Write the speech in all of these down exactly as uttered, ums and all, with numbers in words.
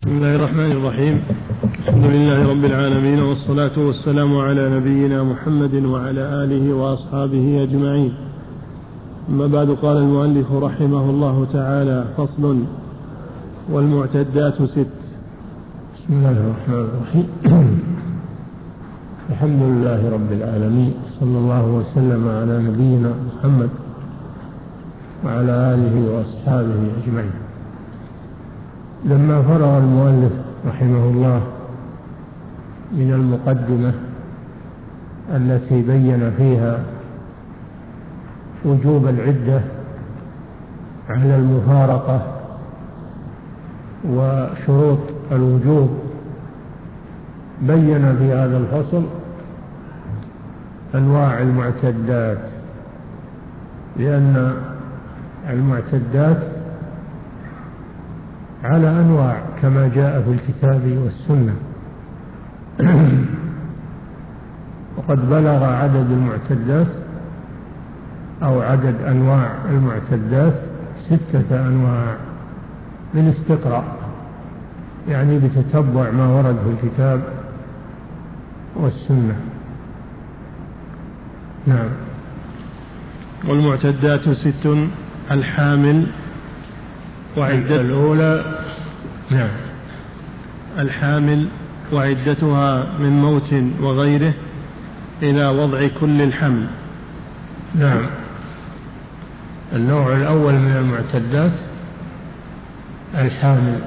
بسم الله الرحمن الرحيم. الحمد لله رب العالمين، والصلاة والسلام على نبينا محمد وعلى آله وأصحابه أجمعين. أما بعد، قال المؤلف رحمه الله تعالى: فصل: والمعتدات ست. بسم الله الرحمن الرحيم. الحمد لله رب العالمين، صلى الله وسلم على نبينا محمد وعلى آله وأصحابه أجمعين. لما فرغ المؤلف رحمه الله من المقدمة التي بين فيها وجوب العدة على المفارقة وشروط الوجوب، بين في هذا الفصل أنواع المعتدات، لأن المعتدات على أنواع كما جاء في الكتاب والسنة. وقد بلغ عدد المعتدات أو عدد أنواع المعتدات ستة أنواع بالاستقراء، يعني بتتبع ما ورد في الكتاب والسنة. نعم. والمعتدات ست: الحامل وعدة الأولى. نعم. الحامل وعدتها من موت وغيره إلى وضع كل الحمل. نعم. النوع الأول من المعتدات الحامل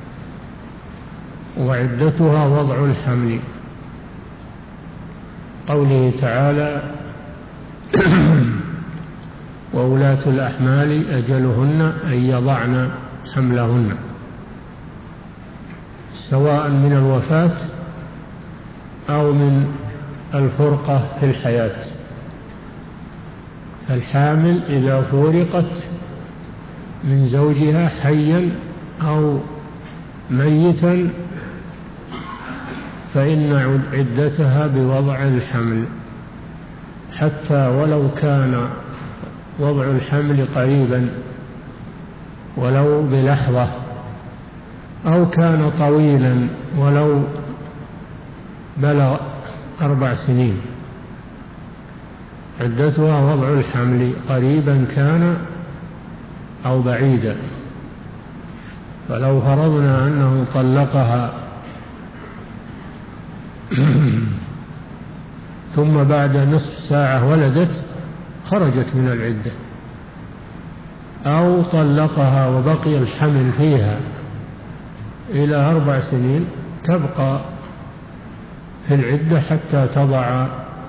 وعدتها وضع الحمل، قوله تعالى: وأولاة الأحمال أجلهن أن يضعن حملهن، سواء من الوفاة أو من الفرقة في الحياة. الحامل إذا فورقت من زوجها حيا أو ميتا فإن عدتها بوضع الحمل، حتى ولو كان وضع الحمل قريبا ولو بلحظة، أو كان طويلا ولو بلغ أربع سنين، عدتها وضع الحمل قريبا كان أو بعيدا. فلو فرضنا أنه طلقها ثم بعد نصف ساعة ولدت، خرجت من العدة، أو طلقها وبقي الحمل فيها إلى أربع سنين، تبقى في العدة حتى تضع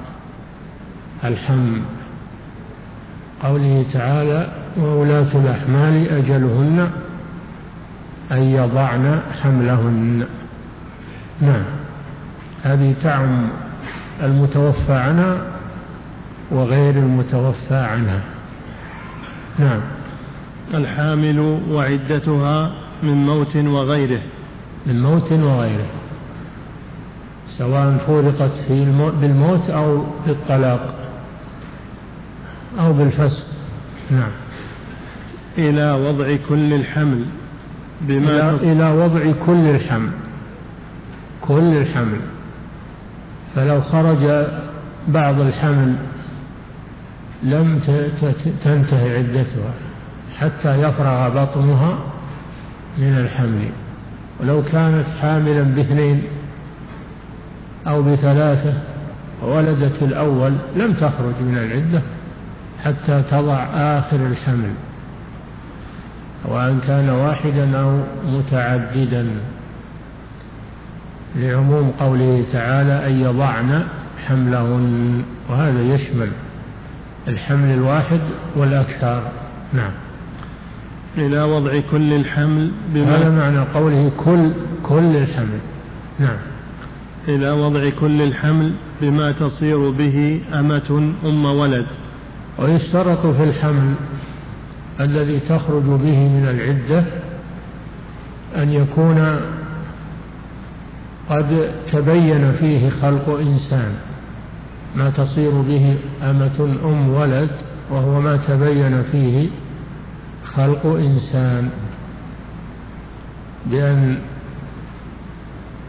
الحمل. قوله تعالى: وأولاة الأحمال أجلهن أن يضعن حملهن. نعم. هذه تعم المتوفى عنها وغير المتوفى عنها. نعم. الحامل وعدتها من موت وغيره. من موت وغيره، سواء فرقت في بالموت أو بالطلاق أو بالفسق. نعم. إلى وضع كل الحمل بما إلى, إلى وضع كل الحمل كل الحمل فلو خرج بعض الحمل لم تنتهي عدتها حتى يفرغ بطنها من الحمل. ولو كانت حاملا باثنين أو بثلاثة وولدت الأول لم تخرج من العدة حتى تضع آخر الحمل، وأن كان واحدا أو متعددا، لعموم قوله تعالى: أن يضعن حملهن، وهذا يشمل الحمل الواحد والأكثر. نعم. إلى وضع كل الحمل بما هذا معنى قوله كل كل الحمل. نعم. إلى وضع كل الحمل بما تصير به أمة أم ولد. ويشترط في الحمل الذي تخرج به من العدة أن يكون قد تبين فيه خلق إنسان، ما تصير به أمة أم ولد وهو ما تبين فيه خلق إنسان، بأن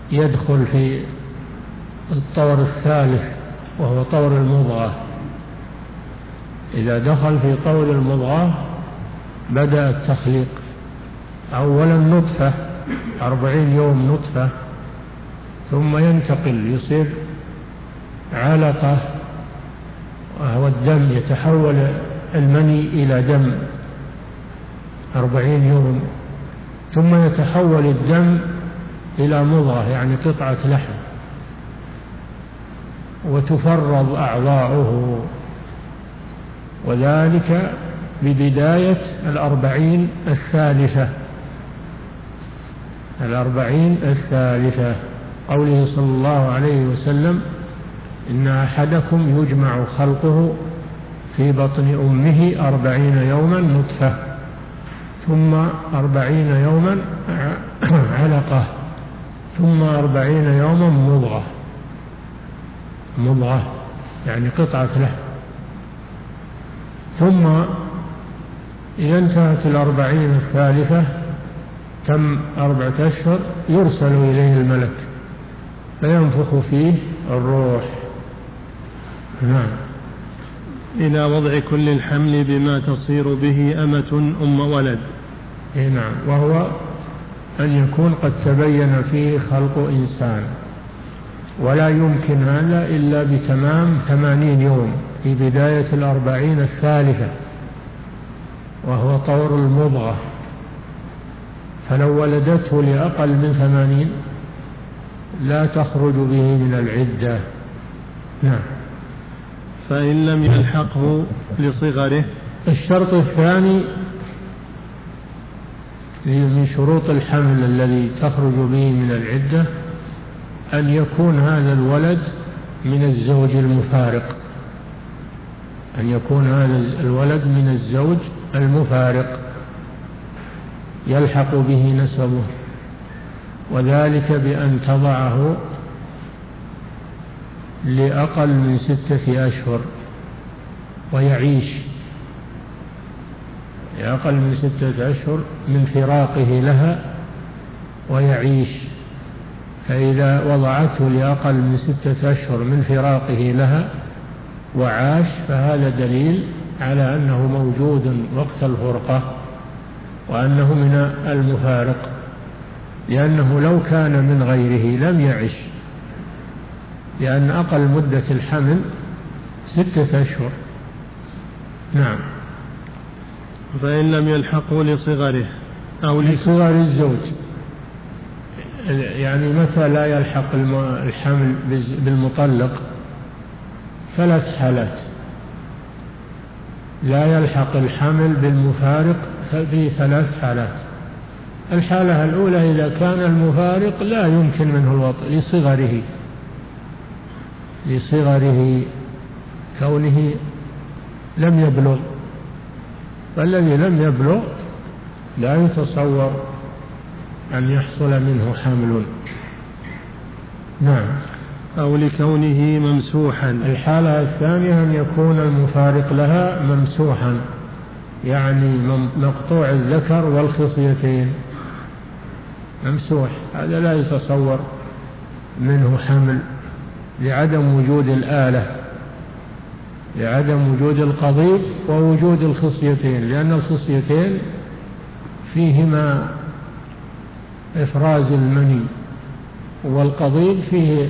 يدخل في الطور الثالث وهو طور المضغة. إذا دخل في طور المضغة بدأ التخليق، أولا نطفة أربعين يوم نطفة، ثم ينتقل يصير علقة وهو الدم، يتحول المني إلى دم أربعين يوم، ثم يتحول الدم إلى مضغة يعني قطعة لحم، وتفرض أعضاؤه، وذلك ببداية الأربعين الثالثة الأربعين الثالثة قوله صلى الله عليه وسلم: إن أحدكم يجمع خلقه في بطن أمه أربعين يوما نطفة، ثم أربعين يوما علقة، ثم أربعين يوما مضغة مضغة يعني قطعة لحم، ثم إذا انتهت الأربعين الثالثة تم أربعة أشهر يرسل إليه الملك فينفخ فيه الروح. نعم. إلى وضع كل الحمل بما تصير به أمة أم ولد. إيه نعم، وهو أن يكون قد تبين فيه خلق إنسان، ولا يمكن هذا إلا بتمام ثمانين يوم في بداية الأربعين الثالثة وهو طور المضغة، فلو ولدته لأقل من ثمانين لا تخرج به من العدة. نعم. فإن لم يلحقه لصغره. الشرط الثاني من شروط الحمل الذي تخرج به من العدة أن يكون هذا الولد من الزوج المفارق، أن يكون هذا الولد من الزوج المفارق يلحق به نسبه، وذلك بأن تضعه لأقل من ستة أشهر ويعيش، لأقل من ستة أشهر من فراقه لها ويعيش. فإذا وضعته لأقل من ستة أشهر من فراقه لها وعاش فهذا دليل على أنه موجود وقت الفرقة وأنه من المفارق، لأنه لو كان من غيره لم يعش، لأن أقل مدة الحمل ستة أشهر. نعم. فإن لم يلحقه لصغره أو لصغر الزوج، يعني متى لا يلحق الحمل بالمطلق؟ ثلاث حالات لا يلحق الحمل بالمفارق في ثلاث حالات. الحالة الأولى إذا كان المفارق لا يمكن منه الوطء لصغره لصغره كونه لم يبلغ، فالذي لم يبلغ لا يتصور أن يحصل منه حمل. نعم. أو لكونه ممسوحا. الحالة الثانية أن يكون المفارق لها ممسوحا، يعني مقطوع الذكر والخصيتين، ممسوح، هذا لا يتصور منه حمل لعدم وجود الآلة، لعدم وجود القضيب ووجود الخصيتين، لأن الخصيتين فيهما إفراز المني، والقضيب فيه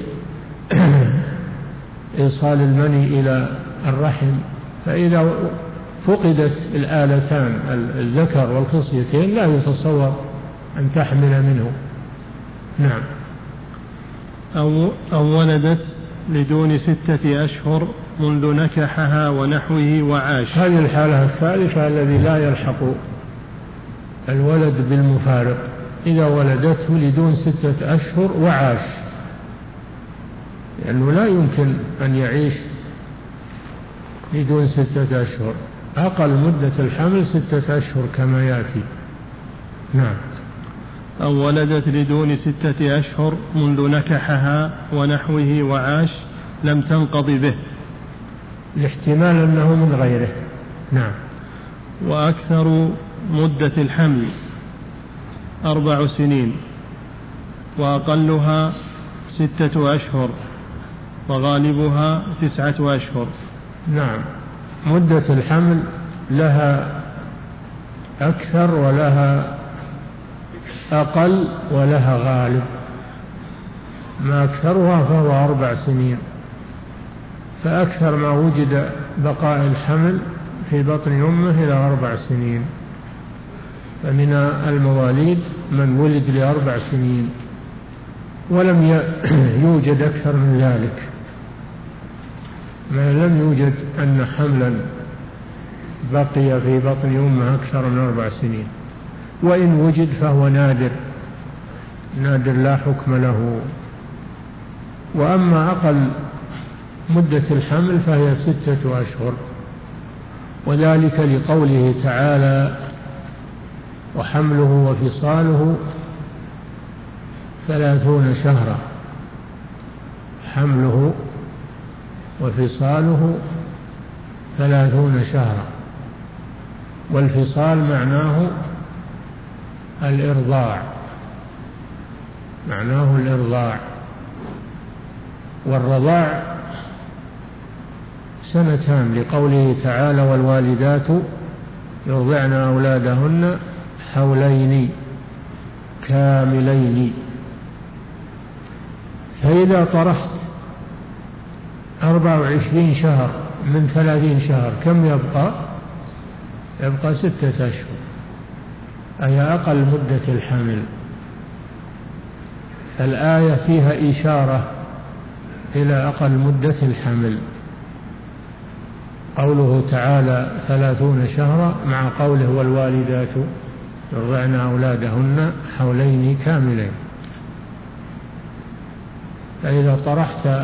إيصال المني إلى الرحم، فإذا فقدت الآلتان الذكر والخصيتين لا يتصور أن تحمل منه. نعم. أو, أو ولدت لدون ستة أشهر منذ نكحها ونحوه وعاش. هذه الحالة الثالثة الذي لا يلحق الولد بالمفارق، إذا ولدته لدون ستة أشهر وعاش، لأنه لا يمكن أن يعيش لدون ستة أشهر، أقل مدة الحمل ستة أشهر كما يأتي. نعم. أو ولدت لدون ستة أشهر منذ نكحها ونحوه وعاش لم تنقض به، الاحتمال أنه من غيره. نعم. وأكثر مدة الحمل أربع سنين وأقلها ستة أشهر وغالبها تسعة أشهر. نعم، مدة الحمل لها أكثر ولها أقل ولها غالب. ما أكثرها فهو أربع سنين، فأكثر ما وجد بقاء الحمل في بطن أمه إلى أربع سنين، فمن المواليد من ولد لأربع سنين، ولم يوجد أكثر من ذلك. ما لم يوجد أن حملا بقي في بطن أمه أكثر من أربع سنين، وإن وجد فهو نادر نادر لا حكم له. وأما أقل مدة الحمل فهي ستة أشهر، وذلك لقوله تعالى: وحمله وفصاله ثلاثون شهرا. حمله وفصاله ثلاثون شهرا، والفصال معناه الإرضاع معناه الإرضاع والرضاع سنتان، لقوله تعالى: والوالدات يرضعن أولادهن حولين كاملين. فإذا طرحت أربع وعشرين شهر من ثلاثين شهر كم يبقى؟ يبقى ستة أشهر، أي أقل مدة الحمل. فالآية فيها إشارة إلى أقل مدة الحمل، قوله تعالى ثلاثون شهرا مع قوله: والوالدات يرضعن أولادهن حولين كاملين. فإذا طرحت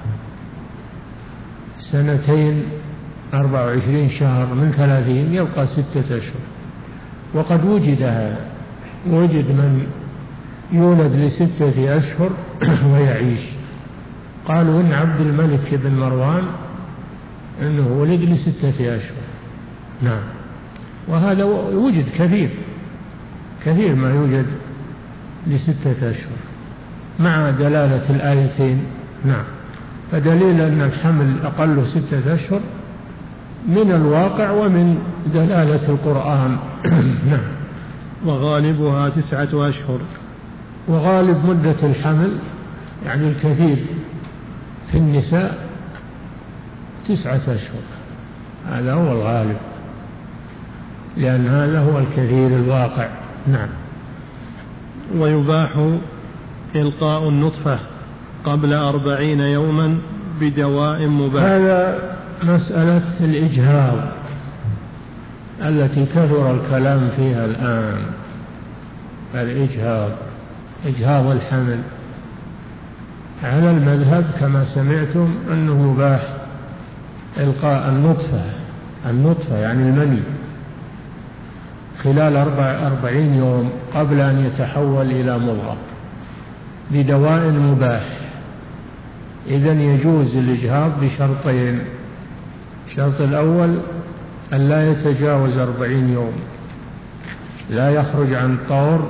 سنتين أربع وعشرين شهر من ثلاثين يبقى ستة أشهر. وقد وجد هذا، وجد من يولد لستة أشهر ويعيش. قالوا إن عبد الملك بن مروان إنه ولد لستة أشهر. نعم، وهذا وجد كثير كثير ما يوجد لستة أشهر مع دلالة الآيتين. نعم، فدليل أن الحمل أقل ستة أشهر من الواقع ومن دلالة القرآن. نعم. وغالبها تسعة أشهر. وغالب مدة الحمل يعني الكثير في النساء تسعة أشهر، هذا هو الغالب، لأن هذا هو الكثير الواقع. نعم. ويباح إلقاء النطفة قبل أربعين يوما بدواء مباح. هذا مسألة الإجهاض التي كثر الكلام فيها الآن، الإجهاض إجهاض الحمل. على المذهب كما سمعتم أنه يباح إلقاء النطفة النطفة يعني المني خلال أربع أربعين يوم قبل أن يتحول إلى مضغة بدواء مباح. إذن يجوز الإجهاض بشرطين: الشرط الأول أن لا يتجاوز أربعين يوم، لا يخرج عن طور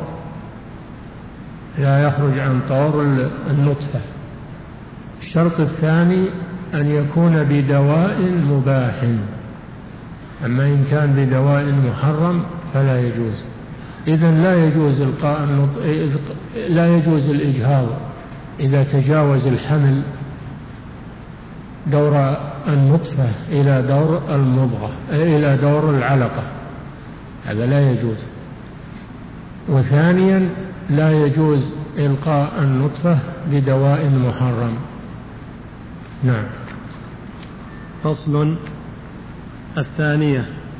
لا يخرج عن طور النطفة. الشرط الثاني أن يكون بدواء مباح، أما إن كان بدواء محرم فلا يجوز. إذن لا يجوز إلقاء النطفة، لا يجوز الإجهاض إذا تجاوز الحمل دور النطفة إلى دور المضغة إلى دور العلقة، هذا لا يجوز. وثانيا لا يجوز إلقاء النطفة بدواء محرم. نعم. فصل. الثانية.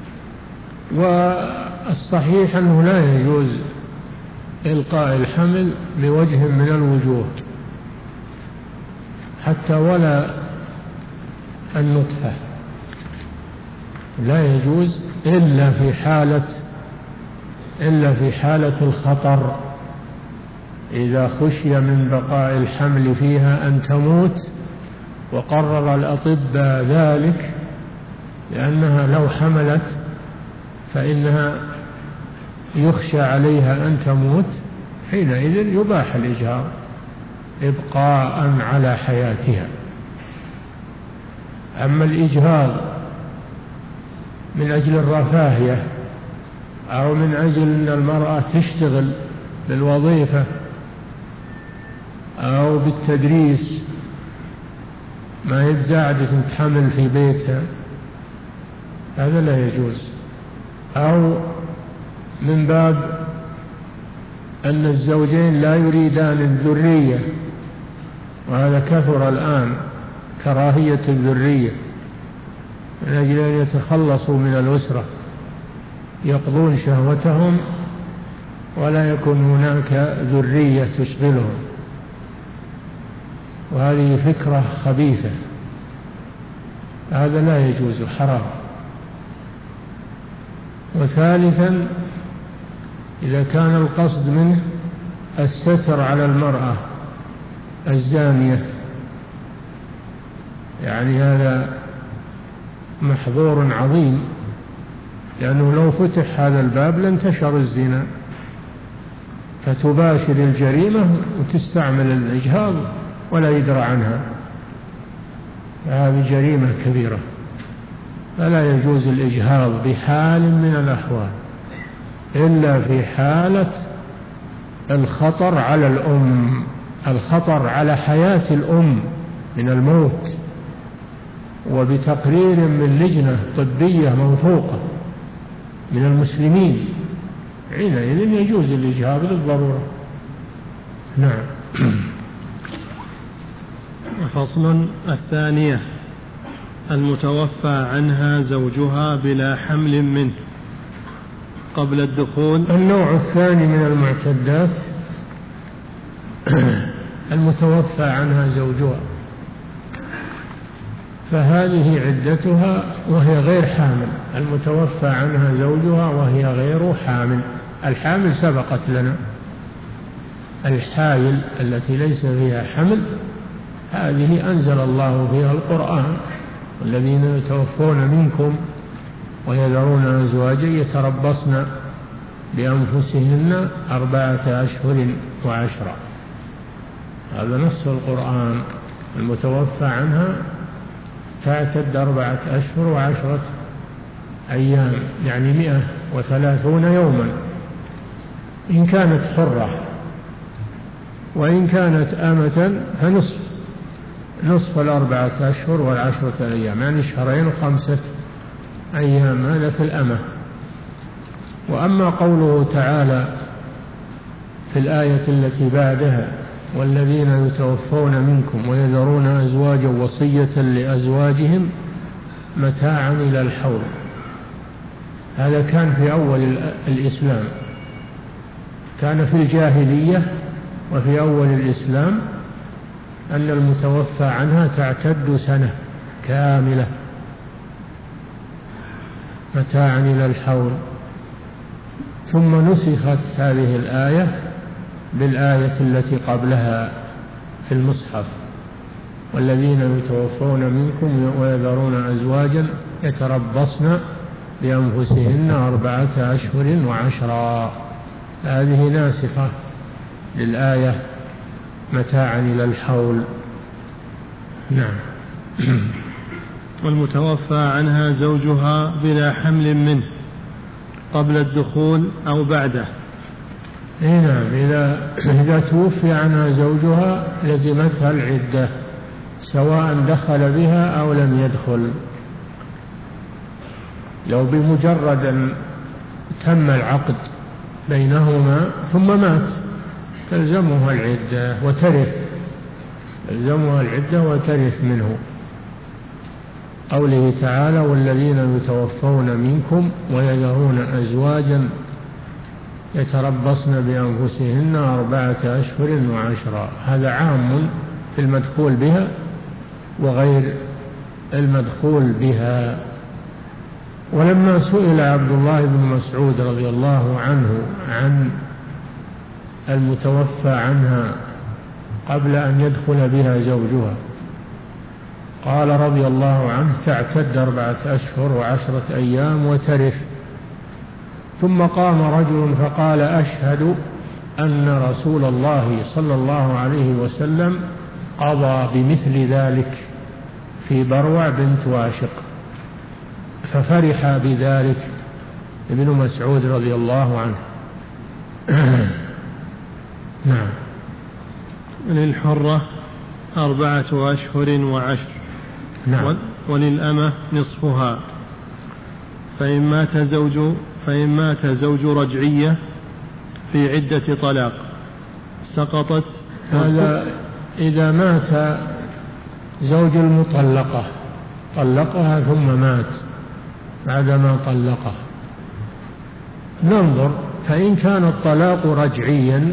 والصحيح أنه لا يجوز إلقاء الحمل بوجه من الوجوه حتى ولا النطفة، لا يجوز إلا في حالة إلا في حالة الخطر، إذا خشي من بقاء الحمل فيها أن تموت وقرر الأطباء ذلك، لأنها لو حملت فإنها يخشى عليها أن تموت، حينئذ يباح الإجهاض إبقاء على حياتها. أما الإجهاض من أجل الرفاهية أو من أجل أن المرأة تشتغل بالوظيفة أو بالتدريس، ما هي بزاعدة تحمل في بيتها، هذا لا يجوز. أو من باب أن الزوجين لا يريدان الذرية، وهذا كثر الآن، كراهية الذرية، من أجل أن يتخلصوا من الأسرة، يقضون شهوتهم ولا يكون هناك ذرية تشغلهم، وهذه فكرة خبيثة، هذا لا يجوز، حرام. وثالثا إذا كان القصد منه الستر على المرأة الزانية، يعني هذا محظور عظيم، لأنه لو فتح هذا الباب لانتشر الزنا، فتباشر الجريمة وتستعمل الإجهاض ولا يدرى عنها، هذه جريمة كبيرة، فلا يجوز الإجهاض بحال من الأحوال إلا في حالة الخطر على الأم، الخطر على حياة الأم من الموت، وبتقرير من لجنة طبية موثوقة من المسلمين، حينئذ يجوز الإجهاض للضرورة. نعم. فصل. الثانية المتوفى عنها زوجها بلا حمل منه قبل الدخول. النوع الثاني من المعتدات المتوفى عنها زوجها، فهذه عدتها وهي غير حامل. المتوفى عنها زوجها وهي غير حامل، الحامل سبقت لنا، الحائل التي ليس فيها حمل هذه أنزل الله فيها القرآن: والذين يتوفون منكم ويذرون أزواجا يتربصن بأنفسهن أربعة أشهر وعشرة، هذا نص القرآن. المتوفى عنها تعتد أربعة أشهر وعشرة أيام، يعني مئة وثلاثون يوما إن كانت حرة، وإن كانت آمة فنصف نصف الأربعة أشهر والعشرة أيام، يعني شهرين وخمسة أيام، هذا في الأمة. وأما قوله تعالى في الآية التي بعدها: والذين يتوفون منكم ويذرون أزواجا وصية لأزواجهم متاعا إلى الحول، هذا كان في أول الإسلام، كان في الجاهلية وفي أول الإسلام أن المتوفى عنها تعتد سنة كاملة متاعا إلى الحول، ثم نسخت هذه الآية بالآية التي قبلها في المصحف: والذين يتوفون منكم ويذرون أزواجا يتربصن بأنفسهن أربعة أشهر وعشرا، هذه ناسخة للآية متاعا إلى الحول. نعم. والمتوفى عنها زوجها بلا حمل منه قبل الدخول أو بعده. نعم، إذا إذا توفي عنها زوجها لزمتها العدة سواء دخل بها أو لم يدخل، لو بمجرد أن تم العقد بينهما ثم مات تلزمها العدة وترث، تلزمها العدة وترث منه. قوله تعالى: والذين يتوفون منكم ويذرون أزواجا يتربصن بأنفسهن أربعة أشهر وعشرا، هذا عام في المدخول بها وغير المدخول بها. ولما سئل عبد الله بن مسعود رضي الله عنه عن المتوفى عنها قبل أن يدخل بها زوجها قال رضي الله عنه: تعتد أربعة أشهر وعشرة أيام وترث. ثم قام رجل فقال: أشهد أن رسول الله صلى الله عليه وسلم قضى بمثل ذلك في بروع بنت واشق، ففرح بذلك ابن مسعود رضي الله عنه. نعم. للحرة أربعة أشهر وعشر. نعم. وللأمة نصفها. فإن مات زوج فإن مات زوج رجعية في عدة طلاق سقطت. هذا إذا مات زوج المطلقة، طلقها ثم مات بعدما طلقه، ننظر، فإن كان الطلاق رجعيا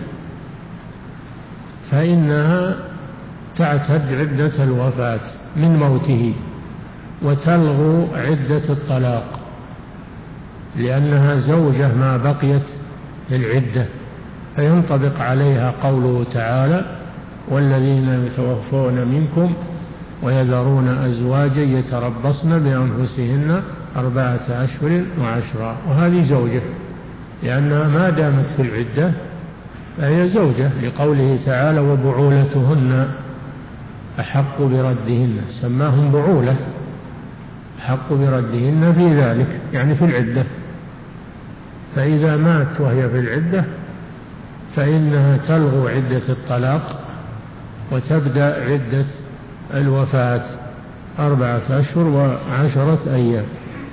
فإنها تعتد عدة الوفاة من موته وتلغو عدة الطلاق، لأنها زوجة ما بقيت للعدة، فينطبق عليها قوله تعالى: والذين يتوفون منكم ويذرون أزواجا يتربصن بأنفسهن أربعة أشهر وعشرا، وهذه زوجة لأنها ما دامت في العدة فهي زوجة، لقوله تعالى: وبعولتهن أحق بردهن، سماهم بعولة، أحق بردهن في ذلك يعني في العدة. فإذا مات وهي في العدة فإنها تلغو عدة الطلاق وتبدأ عدة الوفاة أربعة أشهر وعشرة أيام.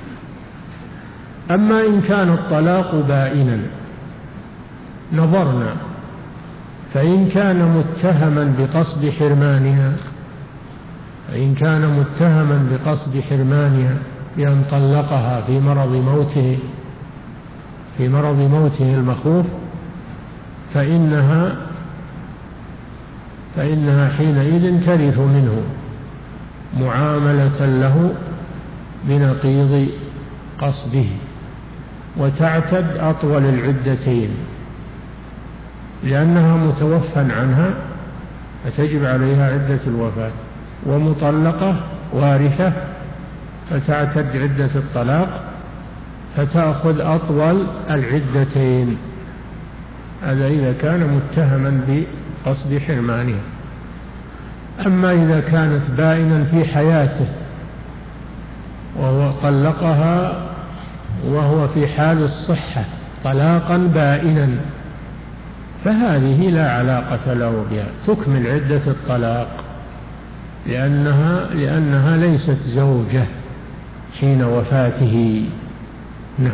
أما إن كان الطلاق بائنا نظرنا، فإن كان متهما بقصد حرمانها فإن كان متهما بقصد حرمانها بأن طلقها في مرض موته في مرض موته المخوف فإنها فإنها حينئذ ترث منه معاملة له بنقيض قصده، وتعتد أطول العدتين لأنها متوفى عنها فتجب عليها عدة الوفاة، ومطلقة وارثة فتعتد عدة الطلاق فتأخذ أطول العدتين. هذا إذا كان متهما بقصد حرمانها. أما إذا كانت بائنا في حياته وهو طلقها وهو في حال الصحة طلاقا بائنا فهذه لا علاقة له بها، تكمل عدة الطلاق لأنها لأنها ليست زوجة حين وفاته. نعم.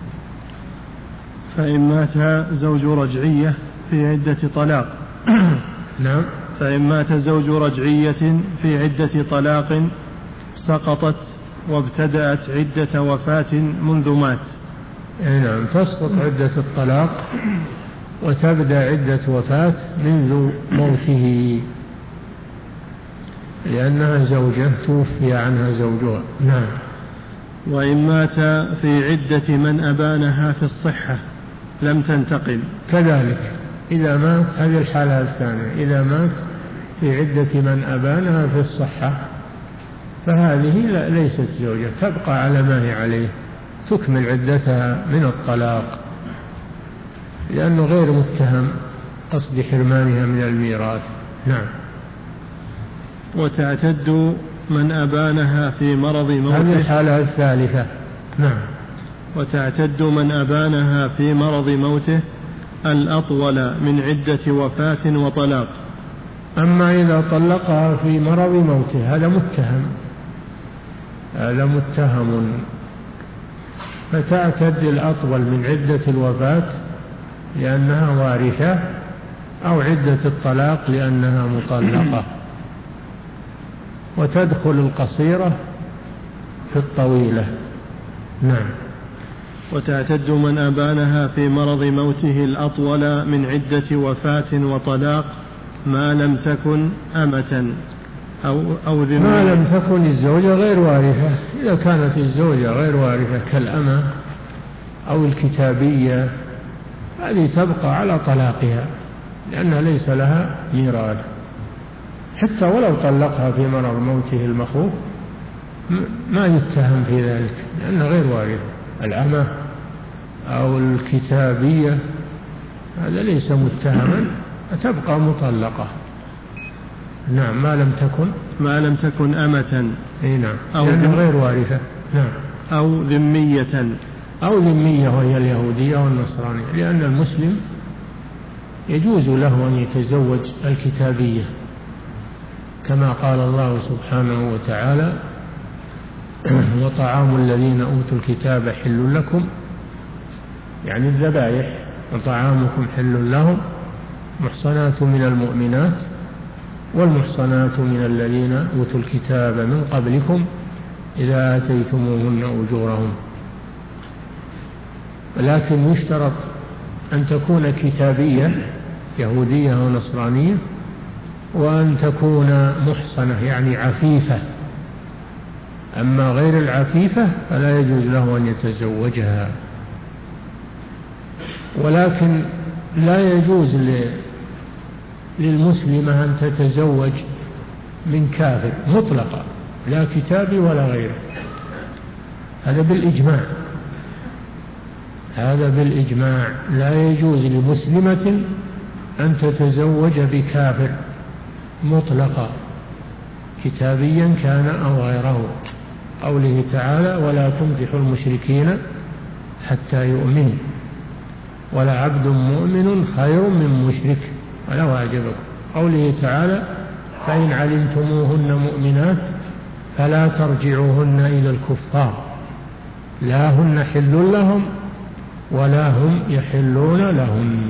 فإن مات زوج رجعية في عدة طلاق نعم. فإن مات زوج رجعية في عدة طلاق سقطت وابتدأت عدة وفاة منذ مات. نعم، تسقط عدة الطلاق وتبدأ عدة وفاة منذ موته لأنها زوجة توفي عنها زوجها. نعم. وإن مات في عدة من أبانها في الصحة لم تنتقل. كذلك إذا مات، هذه الحالة الثانية، إذا مات في عدة من أبانها في الصحة فهذه ليست زوجة، تبقى على ما هي عليه، تكمل عدتها من الطلاق لأنه غير متهم قصد حرمانها من الميراث. نعم. وتعتد من أبانها في مرض موته. هذه الحالة الثالثة. نعم. وتعتد من أبانها في مرض موته الأطول من عدة وفاة وطلاق. أما إذا طلقها في مرض موته هذا متهم هذا متهم فتعتد الأطول من عدة الوفاة لأنها وارثة، أو عدة الطلاق لأنها مطلقة، وتدخل القصيرة في الطويلة. نعم. وتعتد من أبانها في مرض موته الأطول من عدة وفاة وطلاق ما لم تكن أمة أو, أو ذمة. ما لم تكن الزوجة غير وارثة. إذا كانت الزوجة غير وارثة كالأمة أو الكتابية هذه تبقى على طلاقها لأنها ليس لها ميراث، حتى ولو طلقها في مرض موته المخوف ما يتهم في ذلك لأنها غير وارثة. الأمة أو الكتابية هذا ليس متهما، تبقى مطلقة. نعم، ما لم تكن ما لم تكن أمة. أي نعم، أو غير وارثة. نعم، أو ذمية. أو ذمية وهي اليهودية والنصرانية، لأن المسلم يجوز له أن يتزوج الكتابية، كما قال الله سبحانه وتعالى: وطعام الذين أوتوا الكتاب حل لكم، يعني الذبائح، وطعامكم حل لهم، محصنات من المؤمنات والمحصنات من الذين أوتوا الكتاب من قبلكم إذا آتيتموهن أجورهم. ولكن يشترط أن تكون كتابية يهودية ونصرانية، وأن تكون محصنة يعني عفيفة. أما غير العفيفة فلا يجوز له أن يتزوجها. ولكن لا يجوز للمسلمة أن تتزوج من كافر مطلقا، لا كتابي ولا غيره. هذا بالإجماع، هذا بالإجماع. لا يجوز لمسلمة أن تتزوج بكافر مطلقا، كتابيا كان أو غيره. قوله تعالى: ولا تنكحوا المشركين حتى يؤمنوا ولعبد مؤمن خير من مشرك ولو أعجبكم. قوله تعالى: فإن علمتموهن مؤمنات فلا ترجعوهن إلى الكفار لا هن حل لهم ولا هم يحلون لهن.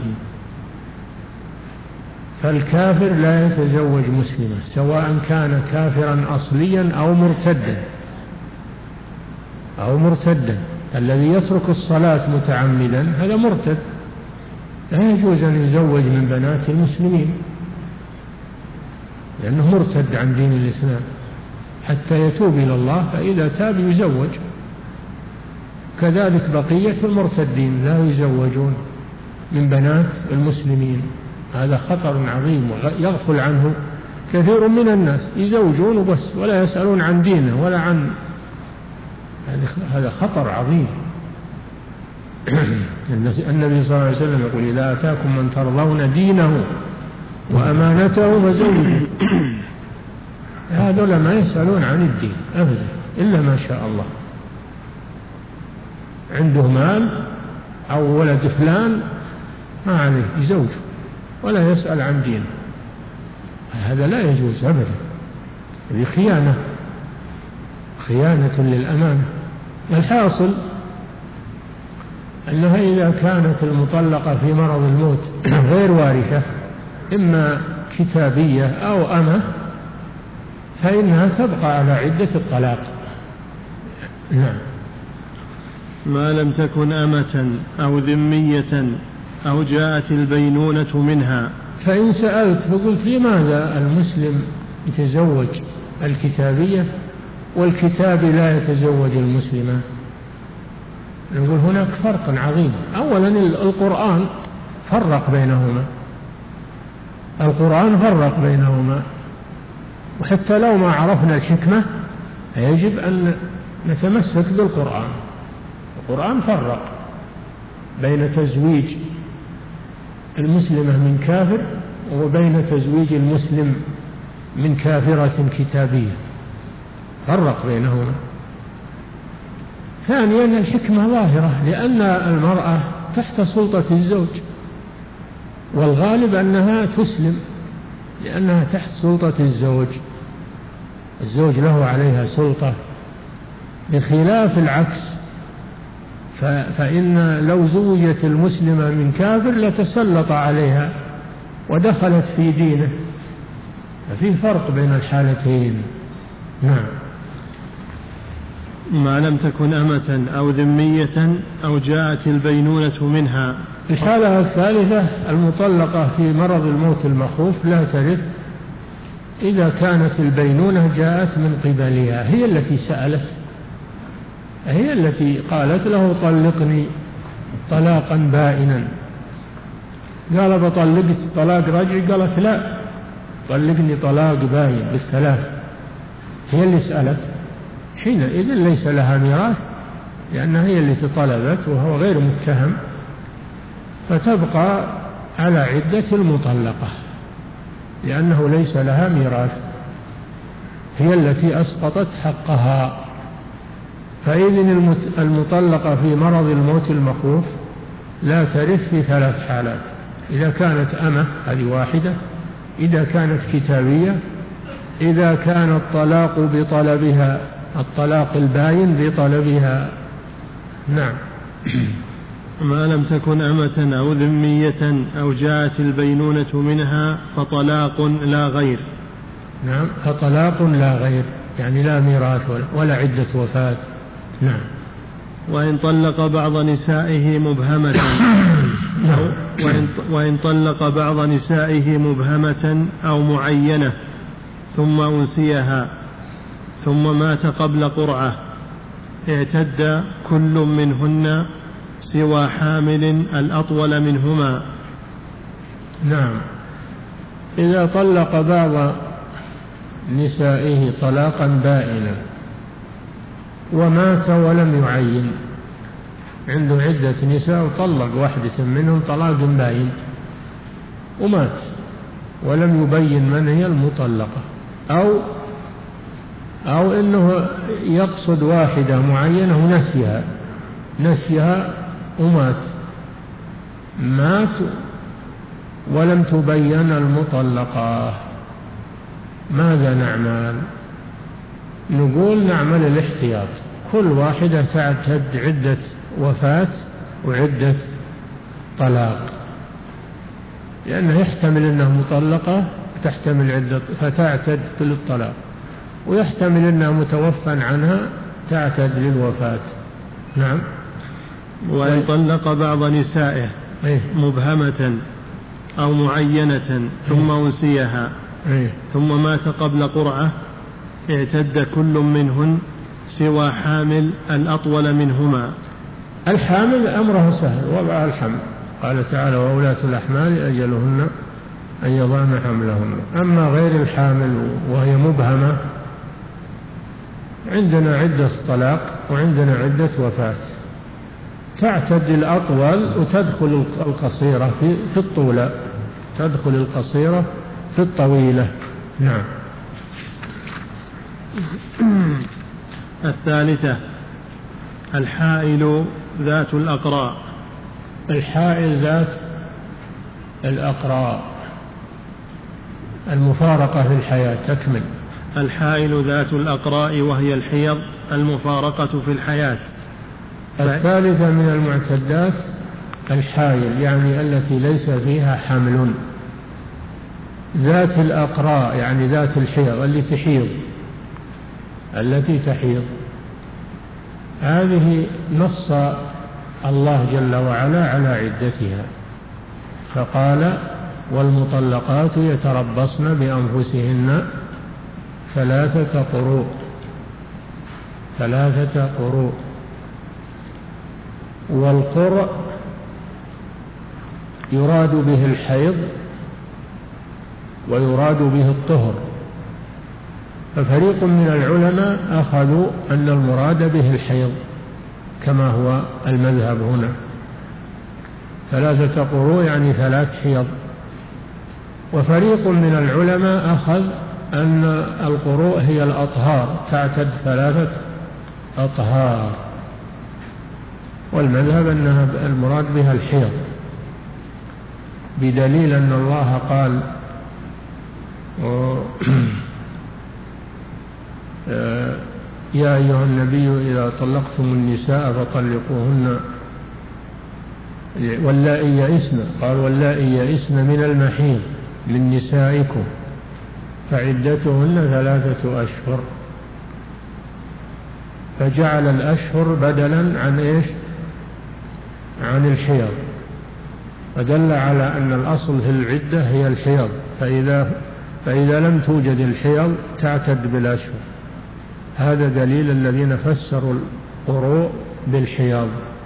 فالكافر لا يتزوج مسلمة، سواء كان كافرا أصليا أو مرتدا أو مرتدا. الذي يترك الصلاة متعمدا هذا مرتد، لا يجوز أن يزوج من بنات المسلمين لأنه مرتد عن دين الإسلام حتى يتوب إلى الله، فإذا تاب يزوج. كذلك بقية المرتدين لا يزوجون من بنات المسلمين. هذا خطر عظيم ويغفل عنه كثير من الناس، يزوجون وبس ولا يسألون عن دينه ولا عن، هذا خطر عظيم. النبي صلى الله عليه وسلم يقول: إذا أتاكم من ترضون دينه وأمانته فزوجوه. هذول ما يسألون عن الدين أبدا إلا ما شاء الله، عنده مال أو ولد فلان ما عليه يزوج ولا يسأل عن دينه. هذا لا يجوز أبدا، هذه خيانة، خيانة للأمانة. الحاصل أنها إذا كانت المطلقة في مرض الموت غير وارثة، إما كتابية أو أمة، فإنها تبقى على عدة الطلاق. نعم. ما لم تكن أمة أو ذمية أو جاءت البينونة منها. فإن سألت فقلت: لماذا المسلم يتزوج الكتابية والكتاب لا يتزوج المسلمة؟ نقول هناك فرق عظيم. أولا القرآن فرق بينهما، القرآن فرق بينهما، وحتى لو ما عرفنا الحكمة يجب أن نتمسك بالقرآن. القرآن فرق بين تزويج المسلمة من كافر وبين تزويج المسلم من كافرة كتابية، فرق بينهما. ثانيا الحكمة ظاهرة، لأن المرأة تحت سلطة الزوج، والغالب أنها تسلم لأنها تحت سلطة الزوج، الزوج له عليها سلطة، بخلاف العكس. فإن لو زوجت المسلمة من كافر لتسلط عليها ودخلت في دينه، ففي فرق بين الحالتين. نعم. ما لم تكن أمة أو ذمية أو جاءت البينونة منها. الحالة الثالثة المطلقة في مرض الموت المخوف لا ترث إذا كانت البينونة جاءت من قبلها، هي التي سألت، هي التي قالت له: طلقني طلاقا بائنا. قال: بطلقت طلاق رجعي؟ قالت: لا، طلقني طلاق بائن بالثلاث. هي اللي سألت، حينئذ ليس لها ميراث لأنها هي التي طلبت وهو غير متهم، فتبقى على عدة المطلقة، لأنه ليس لها ميراث، هي التي أسقطت حقها. فإذن المطلقة في مرض الموت المخوف لا ترث في ثلاث حالات: إذا كانت أمة هذه واحدة، إذا كانت كتابية، إذا كان الطلاق بطلبها، الطلاق الباين بطلبها. نعم. ما لم تكن أمة أو ذمية أو جاءت البينونة منها فطلاق لا غير. نعم، فطلاق لا غير، يعني لا ميراث ولا عدة وفاة. نعم. وإن طلق بعض نسائه مبهمة أو وإن, وإن طلق بعض نسائه مبهمة أو معينة ثم أنسيها ثم مات قبل قرعة اعتد كل منهن سوى حامل الأطول منهما. نعم. إذا طلق بعض نسائه طلاقا بائنا ومات ولم يعين، عنده عدة نساء وطلق واحدة منهم طلاق باين ومات ولم يبين من هي المطلقة، أو أو إنه يقصد واحدة معينة ونسيها نسيها ومات مات ولم تبين المطلقة، ماذا نعمل؟ نقول نعمل الاحتياط، كل واحدة تعتد عدة وفاة وعدة طلاق، لأنه يحتمل أنها مطلقة تحتمل عدة فتعتد للطلاق، ويحتمل أنها متوفى عنها تعتد للوفاة. نعم. وإن طلق بعض نسائه مبهمة أو معينة ثم أنسيها ثم مات قبل قرعة اعتد كل منهن سوى حامل الأطول منهما. الحامل أمره سهل، وضع الحمل، قال تعالى: وأولاة الأحمال أجلهن أن يضعن حملهن. أما غير الحامل وهي مبهمة عندنا عدة طلاق وعندنا عدة وفاة، تعتد الأطول وتدخل القصيرة في الطولة، تدخل القصيرة في الطويلة. نعم. الثالثة الحائل ذات الأقراء. الحائل ذات الأقراء المفارقة في الحياة. تكمل. الحائل ذات الأقراء وهي الحيض المفارقة في الحياة. الثالثة من المعتدات الحائل، يعني التي ليس فيها حمل. ذات الأقراء يعني ذات الحيض، اللي تحيض التي تحيض، هذه نص الله جل وعلا على عدتها، فقال: والمطلقات يتربصن بأنفسهن ثلاثة قروء. ثلاثة قروء. والقرء يراد به الحيض ويراد به الطهر، ففريق من العلماء أخذوا أن المراد به الحيض كما هو المذهب هنا، ثلاثة قروء يعني ثلاث حيض. وفريق من العلماء أخذ أن القروء هي الأطهار، تعتد ثلاثة أطهار، والمذهب أنها المراد بها الحيض، بدليل أن الله قال: يا أيها النبي إذا طلقتم النساء فطلقوهن واللائي يئسن، قال: واللائي يئسن من المحيض من نسائكم فعدتهن ثلاثة أشهر، فجعل الأشهر بدلا عن إيش؟ عن الحيض، فدل على أن الأصل في العدة هي الحيض، فإذا, فإذا لم توجد الحيض تعتد بالأشهر. هذا دليل الذين فسروا القروء بالحيض،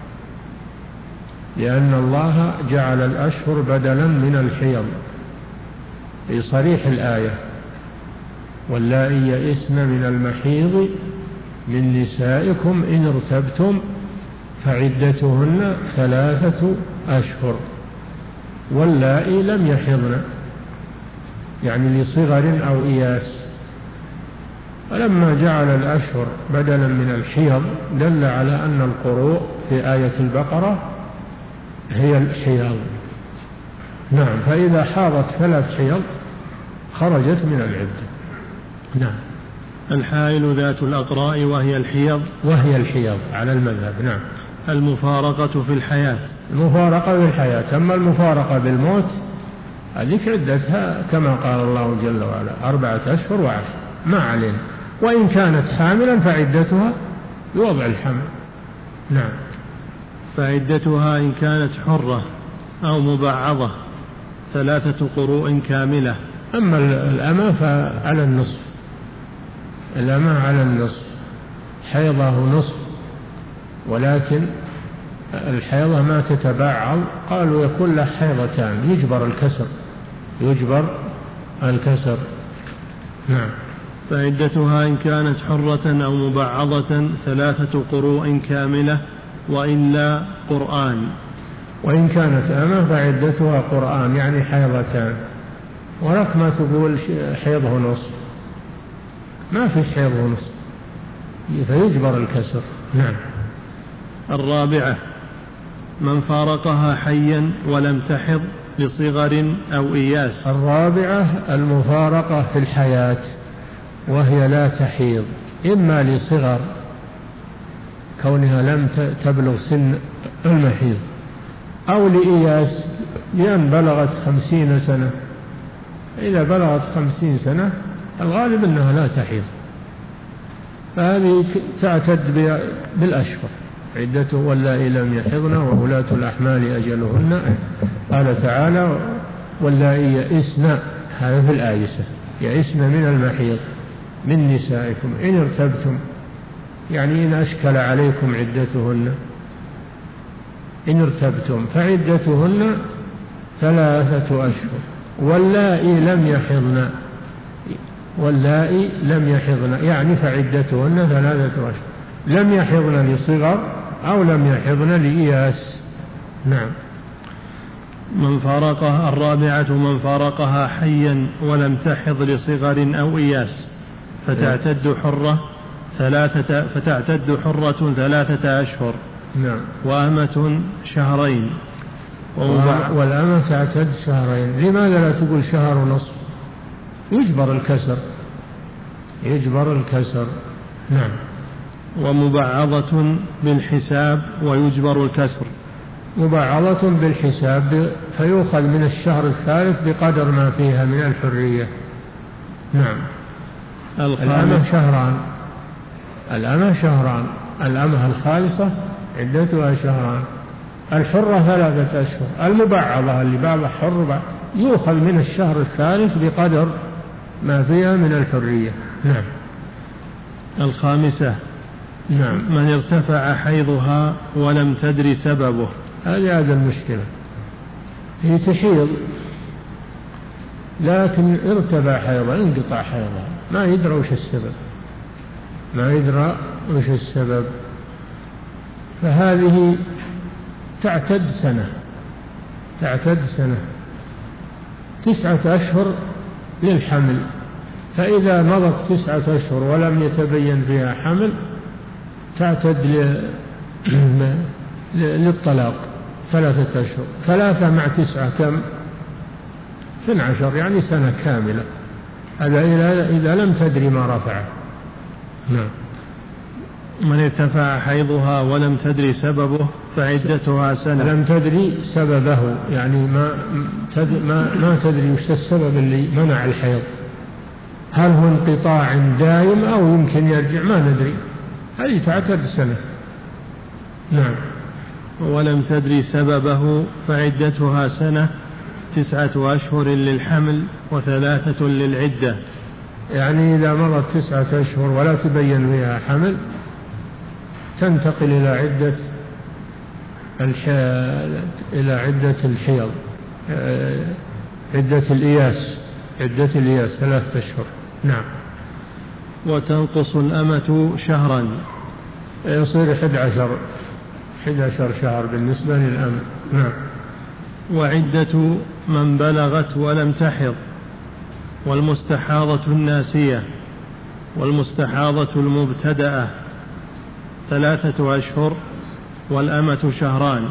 لأن الله جعل الأشهر بدلا من الحيض في صريح الآية: واللائي يئسن من المحيض من نسائكم إن ارتبتم فعدتهن ثلاثة أشهر. واللائي لم يحضن، يعني لصغر أو إياس. فلما جعل الأشهر بدلا من الحيض دل على أن القروء في آية البقرة هي الحيض. نعم. فإذا حاضت ثلاث حيض خرجت من العدة. نعم. الحائل ذات الأقراء وهي الحيض وهي الحيض على المذهب. نعم. المفارقة في الحياة المفارقة في الحياة. أما المفارقة بالموت هذيك عدتها كما قال الله جل وعلا أربعة أشهر وعشر، ما علينا. وإن كانت حاملا فعدتها بوضع الحمل. نعم. فعدتها إن كانت حرة أو مبعضة ثلاثة قروء كاملة. أما الأمة فعلى النصف، الأمة على النصف، حيضه نصف، ولكن الحيضة ما تتبعض قالوا يكون له حيضتان يجبر الكسر، يجبر الكسر. نعم. فعدتها إن كانت حرة أو مبعضة ثلاثة قروء كاملة وإلا قرآن. وإن كانت أمة فعدتها قرآن، يعني حيضتان. ولك ما تقول حيضه نصف، ما في حيضه نصف فيجبر الكسر. نعم. الرابعة من فارقها حيا ولم تحض لصغر أو إياس. الرابعة المفارقة في الحياة وهي لا تحيض، إما لصغر كونها لم تبلغ سن المحيض، أو لإياس لأن بلغت خمسين سنة. إذا بلغت خمسين سنة الغالب أنها لا تحيض، فهذه تعتد بالأشهر عدته واللائي لم يحضن وولاة الأحمال أجلهن. قال تعالى واللائي يئسن، هذا في الآيسة، يئسن من المحيض من نسائكم إن ارتبتم، يعني إن أشكل عليكم عدتهن، إن ارتبتم فعدتهن ثلاثة أشهر. واللائي لم يحضن، واللائي لم يحضن يعني فعدتهن ثلاثة أشهر، لم يحضن لصغر أو لم يحضن لإياس. نعم. من فارقها الرابعة من فارقها حيا ولم تحض لصغر أو إياس فتعتد حرة ثلاثة فتعتد حرة ثلاثة أشهر. نعم. وأمة شهرين. والأمة تعتد شهرين. لماذا لا تقول شهر ونصف؟ يجبر الكسر، يجبر الكسر. نعم. ومبعضة بالحساب ويجبر الكسر. مبعضة بالحساب فيؤخذ من الشهر الثالث بقدر ما فيها من الحرية. نعم. الأمة شهران، الأمة شهران، الأمة الخالصة عدتها شهران، الحرة ثلاثة أشهر، المبعضة اللي بعضها حر يؤخذ من الشهر الثالث بقدر ما فيها من الحرية. نعم. الخامسة نعم. من ارتفع حيضها ولم تدري سببه. هذه هذا المشكلة، هي تحيض لكن ارتفع حيضها، انقطع حيضها، ما يدرى وش السبب، ما يدرى وش السبب، فهذه تعتد سنة، تعتد سنة تسعة أشهر للحمل، فإذا مضت تسعة أشهر ولم يتبين فيها حمل تعتد للطلاق ثلاثة أشهر. ثلاثة مع تسعة كم؟ اثنى عشر، يعني سنة كاملة. هذا إذا لم تدري ما رفعه. نعم. من ارتفع حيضها ولم تدري سببه فعدتها سنة. لم تدري سببه يعني ما ما ما تدري وش السبب اللي منع الحيض، هل هو انقطاع دائم أو يمكن يرجع، ما ندري، هذه تعتد سنة. نعم. ولم تدري سببه فعدتها سنة، تسعة أشهر للحمل وثلاثة للعدة. يعني إذا مضت تسعة أشهر ولا تبين فيها حمل تنتقل إلى عدة الح... إلى عدة الحيض، عدة الإياس، عدة الإياس ثلاثة أشهر. نعم. وتنقص الأمة شهرا، يصير أحد عشر أحد عشر شهر بالنسبة للأمة. نعم. وعدة من بلغت ولم تحض، والمستحاضة الناسية، والمستحاضة المبتدأة ثلاثة أشهر، والأمة شهران.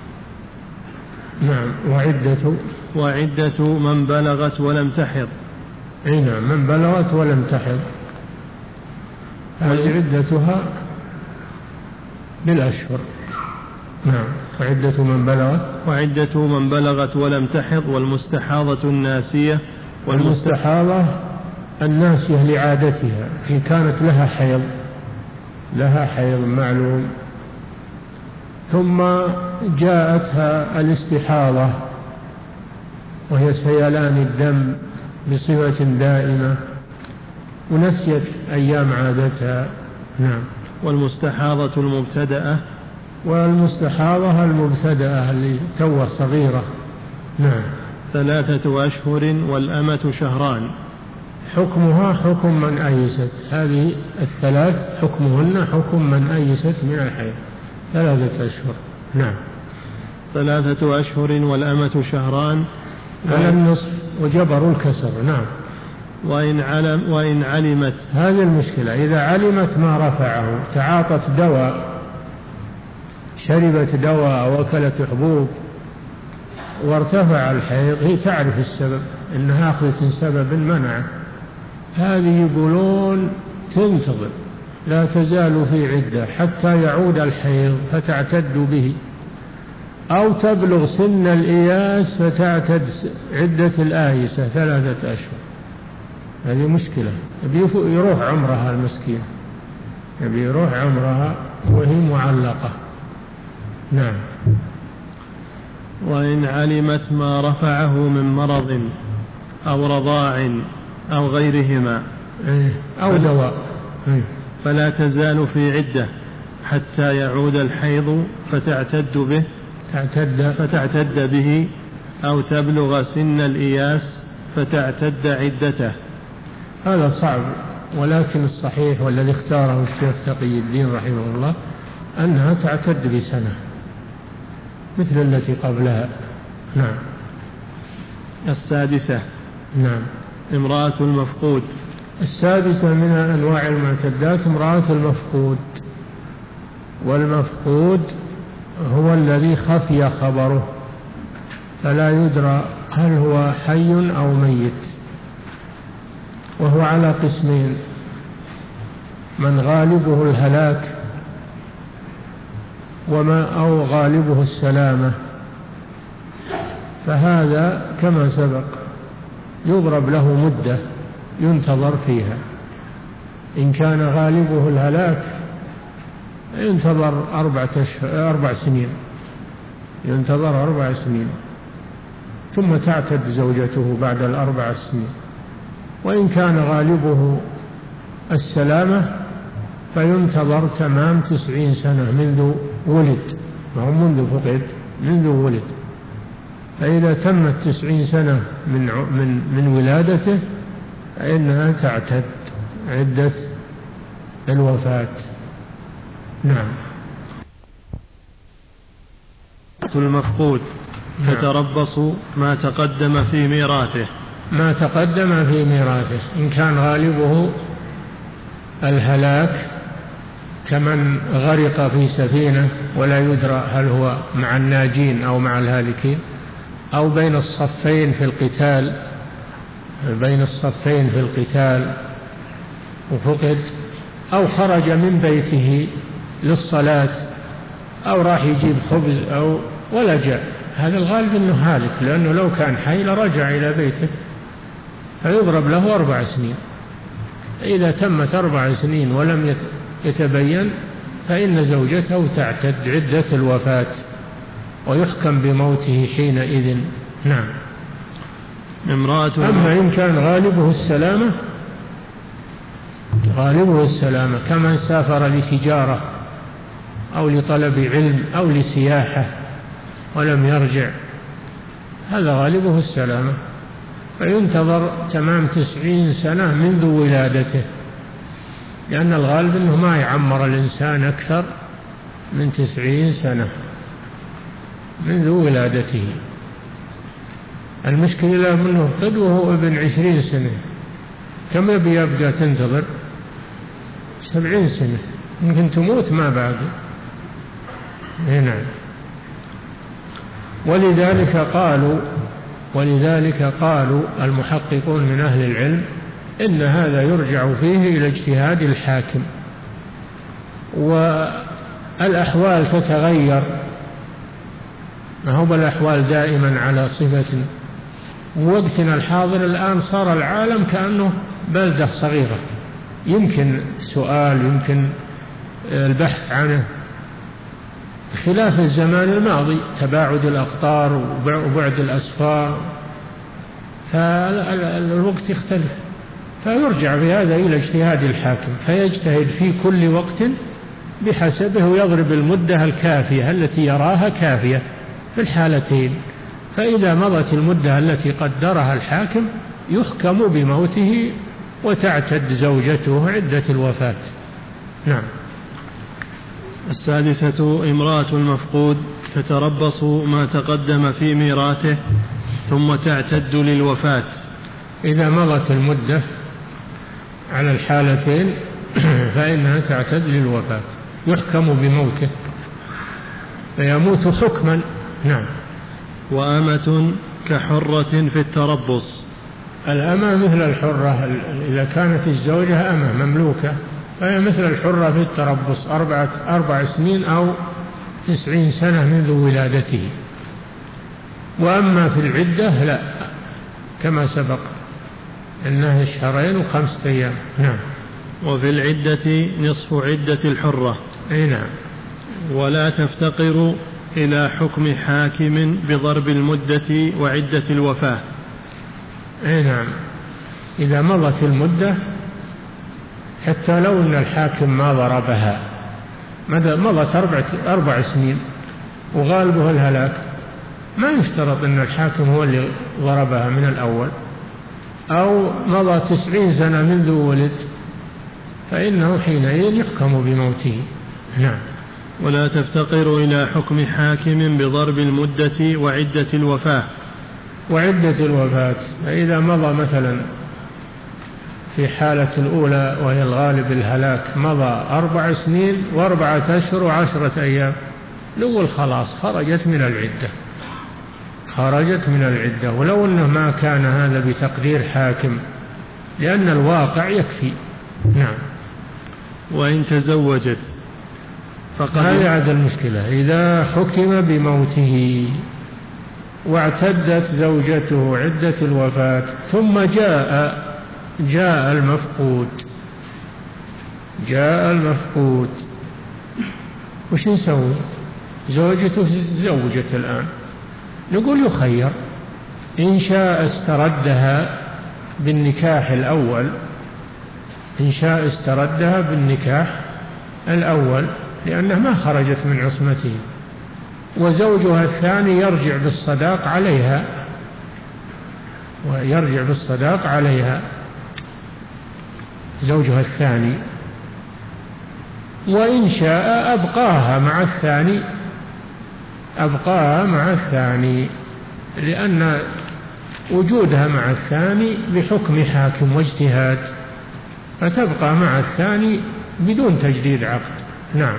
نعم. وعدة وعدة من بلغت ولم تحض. أي نعم، من بلغت ولم تحض هذه عدتها بالأشهر. نعم. وعدة من بلغت وعدة من بلغت ولم تحض، والمستحاضة الناسية. والمستحاضة الناسية لعادتها، إن كانت لها حيض لها حيض معلوم ثم جاءتها الاستحاضة وهي سيلان الدم بصفة دائمة ونسيت أيام عادتها. نعم. والمستحاضة المبتدأة. والمستحاضة المبتدأة اللي توه صغيرة. نعم. ثلاثة أشهر، والأمة شهران. حكمها حكم من أيست. هذه الثلاث حكمهن حكم من أيست من الحيض، ثلاثة أشهر. نعم. ثلاثة أشهر والأمة شهران. على النصف وجبر الكسر. نعم. وإن, علم وإن علمت. هذه المشكلة، إذا علمت ما رفعه، تعاطت دواء، شربت دواء وأكلت حبوب وارتفع الحيض، هي تعرف السبب إنها أخذت سبب منعه، هذه يقولون تنتظر لا تزال في عدة حتى يعود الحيض فتعتد به، أو تبلغ سن الإياس فتعتد عدة الآيسة ثلاثة أشهر. هذه مشكلة، يروح عمرها المسكين، يروح عمرها وهي معلقة. نعم. وإن علمت ما رفعه من مرض أو رضاع أو غيرهما أو دواء فلا تزال في عدة حتى يعود الحيض فتعتد به تعتد فتعتد به أو تبلغ سن الإياس فتعتد عدته. هذا صعب، ولكن الصحيح والذي اختاره الشيخ تقي الدين رحمه الله أنها تعتد بسنة مثل التي قبلها. نعم. السادسة. نعم. امرأة المفقود. السادسة من أنواع المعتدات امرأة المفقود، والمفقود هو الذي خفي خبره فلا يدرى هل هو حي أو ميت، وهو على قسمين: من غالبه الهلاك وما أو غالبه السلامة، فهذا كما سبق يضرب له مدة ينتظر فيها. إن كان غالبه الهلاك ينتظر أربعة أشهر أربع سنين ينتظر أربع سنين ثم تعتد زوجته بعد الأربع سنين. وإن كان غالبه السلامة فينتظر تمام تسعين سنة منذ ولد، ما هو منذ فقد، منذ ولد. فإذا تمت تسعين سنة من من من ولادته فإنها تعتد عدة الوفاة. نعم. المفقود تتربص ما تقدم في ميراثه. ما تقدم في ميراثه إن كان غالبه الهلاك كمن غرق في سفينة ولا يدرى هل هو مع الناجين أو مع الهالكين، أو بين الصفين في القتال بين الصفين في القتال وفقد، أو خرج من بيته للصلاة، أو راح يجيب خبز أو ولا جاء، هذا الغالب أنه هالك، لأنه لو كان حي لرجع إلى بيته، فيضرب له أربع سنين. إذا تمت أربع سنين ولم يتبين فإن زوجته تعتد عدة الوفاة ويحكم بموته حينئذ. نعم. امرأة. أما إن كان غالبه السلامة غالبه السلامة كمن سافر لتجارة أو لطلب علم أو لسياحة ولم يرجع، هذا غالبه السلامة، فينتظر تمام تسعين سنة منذ ولادته، لأن الغالب أنه ما يعمر الإنسان أكثر من تسعين سنة منذ ولادته. المشكلة منه قد وهو ابن عشرين سنة، كم يبي يبقى تنتظر؟ سبعين سنة، يمكن تموت ما بعد. هنا ولذلك قالوا ولذلك قالوا المحققون من أهل العلم إن هذا يرجع فيه إلى اجتهاد الحاكم، والأحوال تتغير، ما هو الأحوال دائما على صفة. ووقتنا الحاضر الآن صار العالم كأنه بلدة صغيرة، يمكن سؤال، يمكن البحث عنه، خلاف الزمان الماضي، تباعد الأقطار وبعد الأسفار، فالوقت يختلف، فيرجع بهذا إلى اجتهاد الحاكم، فيجتهد في كل وقت بحسبه ويضرب المدة الكافية التي يراها كافية في الحالتين. فإذا مضت المدة التي قدرها الحاكم يحكم بموته وتعتد زوجته عدة الوفاة. نعم. السادسة امرأة المفقود تتربص ما تقدم في ميراثه ثم تعتد للوفاة. إذا مضت المدة على الحالتين فإنها تعتد للوفاة، يحكم بموته فيموت حكما. نعم. وأمة كحرة في التربص. الأمة مثل الحرة، إذا كانت الزوجة أمة مملوكة فهي مثل الحرة في التربص، أربعة أربع سنين أو تسعين سنة منذ ولادته. وأما في العدة لا، كما سبق إنها شهرين وخمسة أيام. نعم. وفي العدة نصف عدة الحرة. أي نعم. ولا تفتقر إلى حكم حاكم بضرب المدة وعدة الوفاة. أي نعم. إذا مضت المدة حتى لو أن الحاكم ما ضربها، مضت أربع, أربع سنين وغالبها الهلاك، ما يشترط أن الحاكم هو اللي ضربها من الأول، أو مضى تسعين سنة منذ ولد، فإنه حينئذ يحكم بموته. نعم. ولا تفتقر إلى حكم حاكم بضرب المدة وعدة الوفاة. وعدة الوفاة، فإذا مضى مثلا في حالة الأولى وهي الغالب الهلاك مضى أربع سنين وأربعة أشهر وعشرة أيام، نقول خلاص خرجت من العدة، خرجت من العدة، ولو أنه ما كان هذا بتقدير حاكم، لأن الواقع يكفي. نعم. وإن تزوجت فقد هذه عاد المشكلة، إذا حكم بموته واعتدت زوجته عدة الوفاة ثم جاء جاء المفقود جاء المفقود وش نسوي؟ زوجته تزوجت الآن، نقول يخير، إن شاء استردها بالنكاح الأول، إن شاء استردها بالنكاح الأول لأنها ما خرجت من عصمته، وزوجها الثاني يرجع بالصداق عليها ويرجع بالصداق عليها زوجها الثاني. وإن شاء أبقاها مع الثاني أبقاها مع الثاني لأن وجودها مع الثاني بحكم حاكم واجتهاد، فتبقى مع الثاني بدون تجديد عقد. نعم.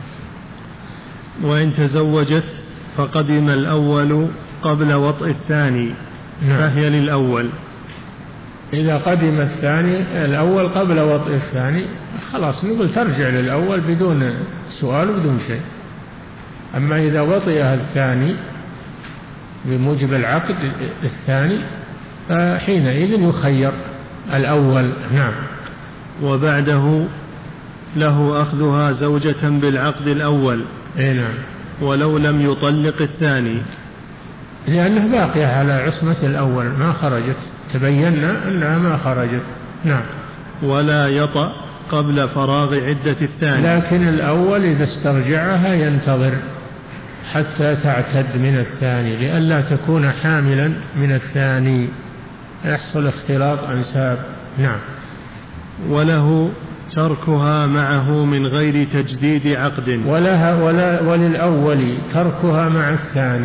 وإن تزوجت فقدم الأول قبل وطئ الثاني. نعم. فهي للأول. إذا قدم الثاني الأول قبل وطئ الثاني خلاص نقول ترجع للأول بدون سؤال وبدون شيء. أما إذا وطئها الثاني بموجب العقد الثاني فحينئذ يخير الأول. نعم. وبعده له أخذها زوجة بالعقد الأول. إيه نعم. ولو لم يطلق الثاني، لأنه باقية على عصمة الأول ما خرجت، تبينا أنها ما خرجت. نعم. ولا يطأ قبل فراغ عدة الثاني، لكن الأول إذا استرجعها ينتظر حتى تعتد من الثاني لئلا تكون حاملا من الثاني يحصل اختلاط أنساب. نعم. وله تركها معه من غير تجديد عقد. ولها ولا وللأول تركها مع الثاني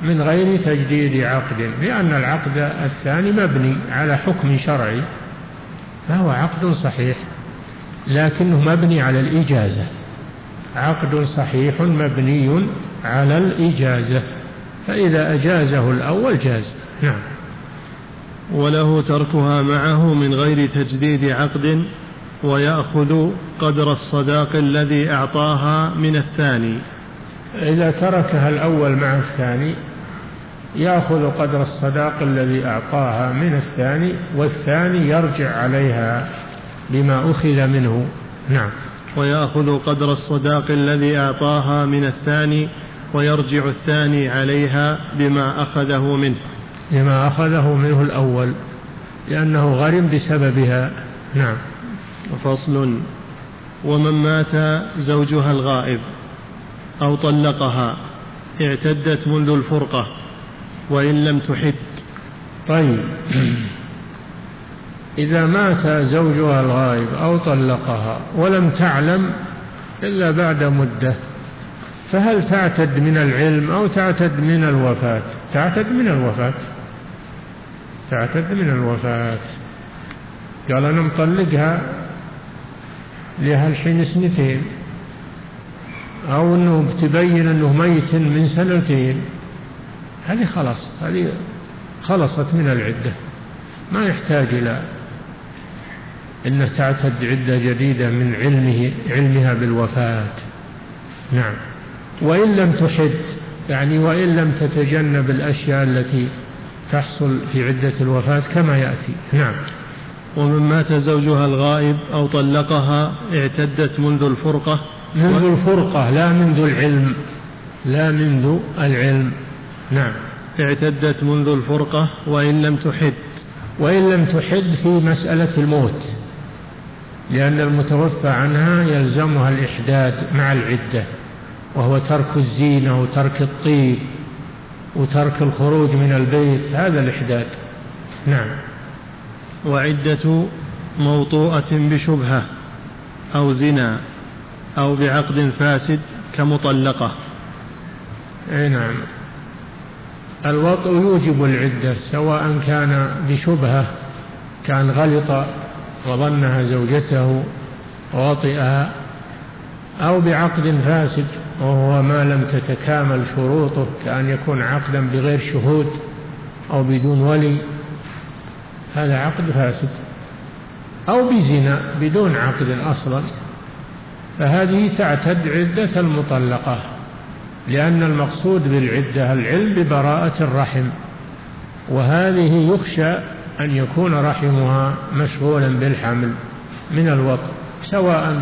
من غير تجديد عقد، لأن العقد الثاني مبني على حكم شرعي، فهو عقد صحيح لكنه مبني على الإجازة، عقد صحيح مبني على الإجازة، فإذا أجازه الأول جاز. نعم. وله تركها معه من غير تجديد عقد، ويأخذ قدر الصداق الذي أعطاها من الثاني. إذا تركها الأول مع الثاني يأخذ قدر الصداق الذي أعطاها من الثاني، والثاني يرجع عليها بما أخذ منه. نعم. ويأخذ قدر الصداق الذي أعطاها من الثاني، ويرجع الثاني عليها بما أخذه منه بما أخذه منه الأول، لأنه غرم بسببها. نعم. فصل. ومن مات زوجها الغائب أو طلقها اعتدت منذ الفرقة وإن لم تحد. طيب، إذا مات زوجها الغائب أو طلقها ولم تعلم إلا بعد مدة، فهل تعتد من العلم أو تعتد من الوفاة؟ تعتد من الوفاة، تعتد من الوفاة. قال أنا مطلقها لها الحين سنتين، أو أنه تبين أنه ميت من سنتين، هذه خلاص، هذه خلصت من العدة، ما يحتاج إلى أنه تعتد عدة جديدة من علمه علمها بالوفاة. نعم. وإن لم تحد، يعني وإن لم تتجنب الأشياء التي تحصل في عدة الوفاة كما يأتي. نعم. ومن مات زوجها الغائب أو طلقها اعتدت منذ الفرقة. منذ الفرقة لا منذ العلم، لا منذ العلم. نعم. اعتدت منذ الفرقة وإن لم تحد. وإن لم تحد في مسألة الموت، لأن المتوفى عنها يلزمها الإحداد مع العدة، وهو ترك الزينة وترك الطيب وترك الخروج من البيت، هذا الإحداد. نعم. وعدة موطوءة بشبهة أو زنا أو بعقد فاسد كمطلقة. أي نعم. الوطء يوجب العدة، سواء كان بشبهة، كان غلط وظنها زوجته ووطئها، أو بعقد فاسد وهو ما لم تتكامل شروطه، كأن يكون عقدا بغير شهود أو بدون ولي، هذا عقد فاسد، أو بزنا بدون عقد أصلا، فهذه تعتد عدة المطلقة، لأن المقصود بالعدة العلم ببراءة الرحم، وهذه يخشى أن يكون رحمها مشغولا بالحمل من الوطء، سواء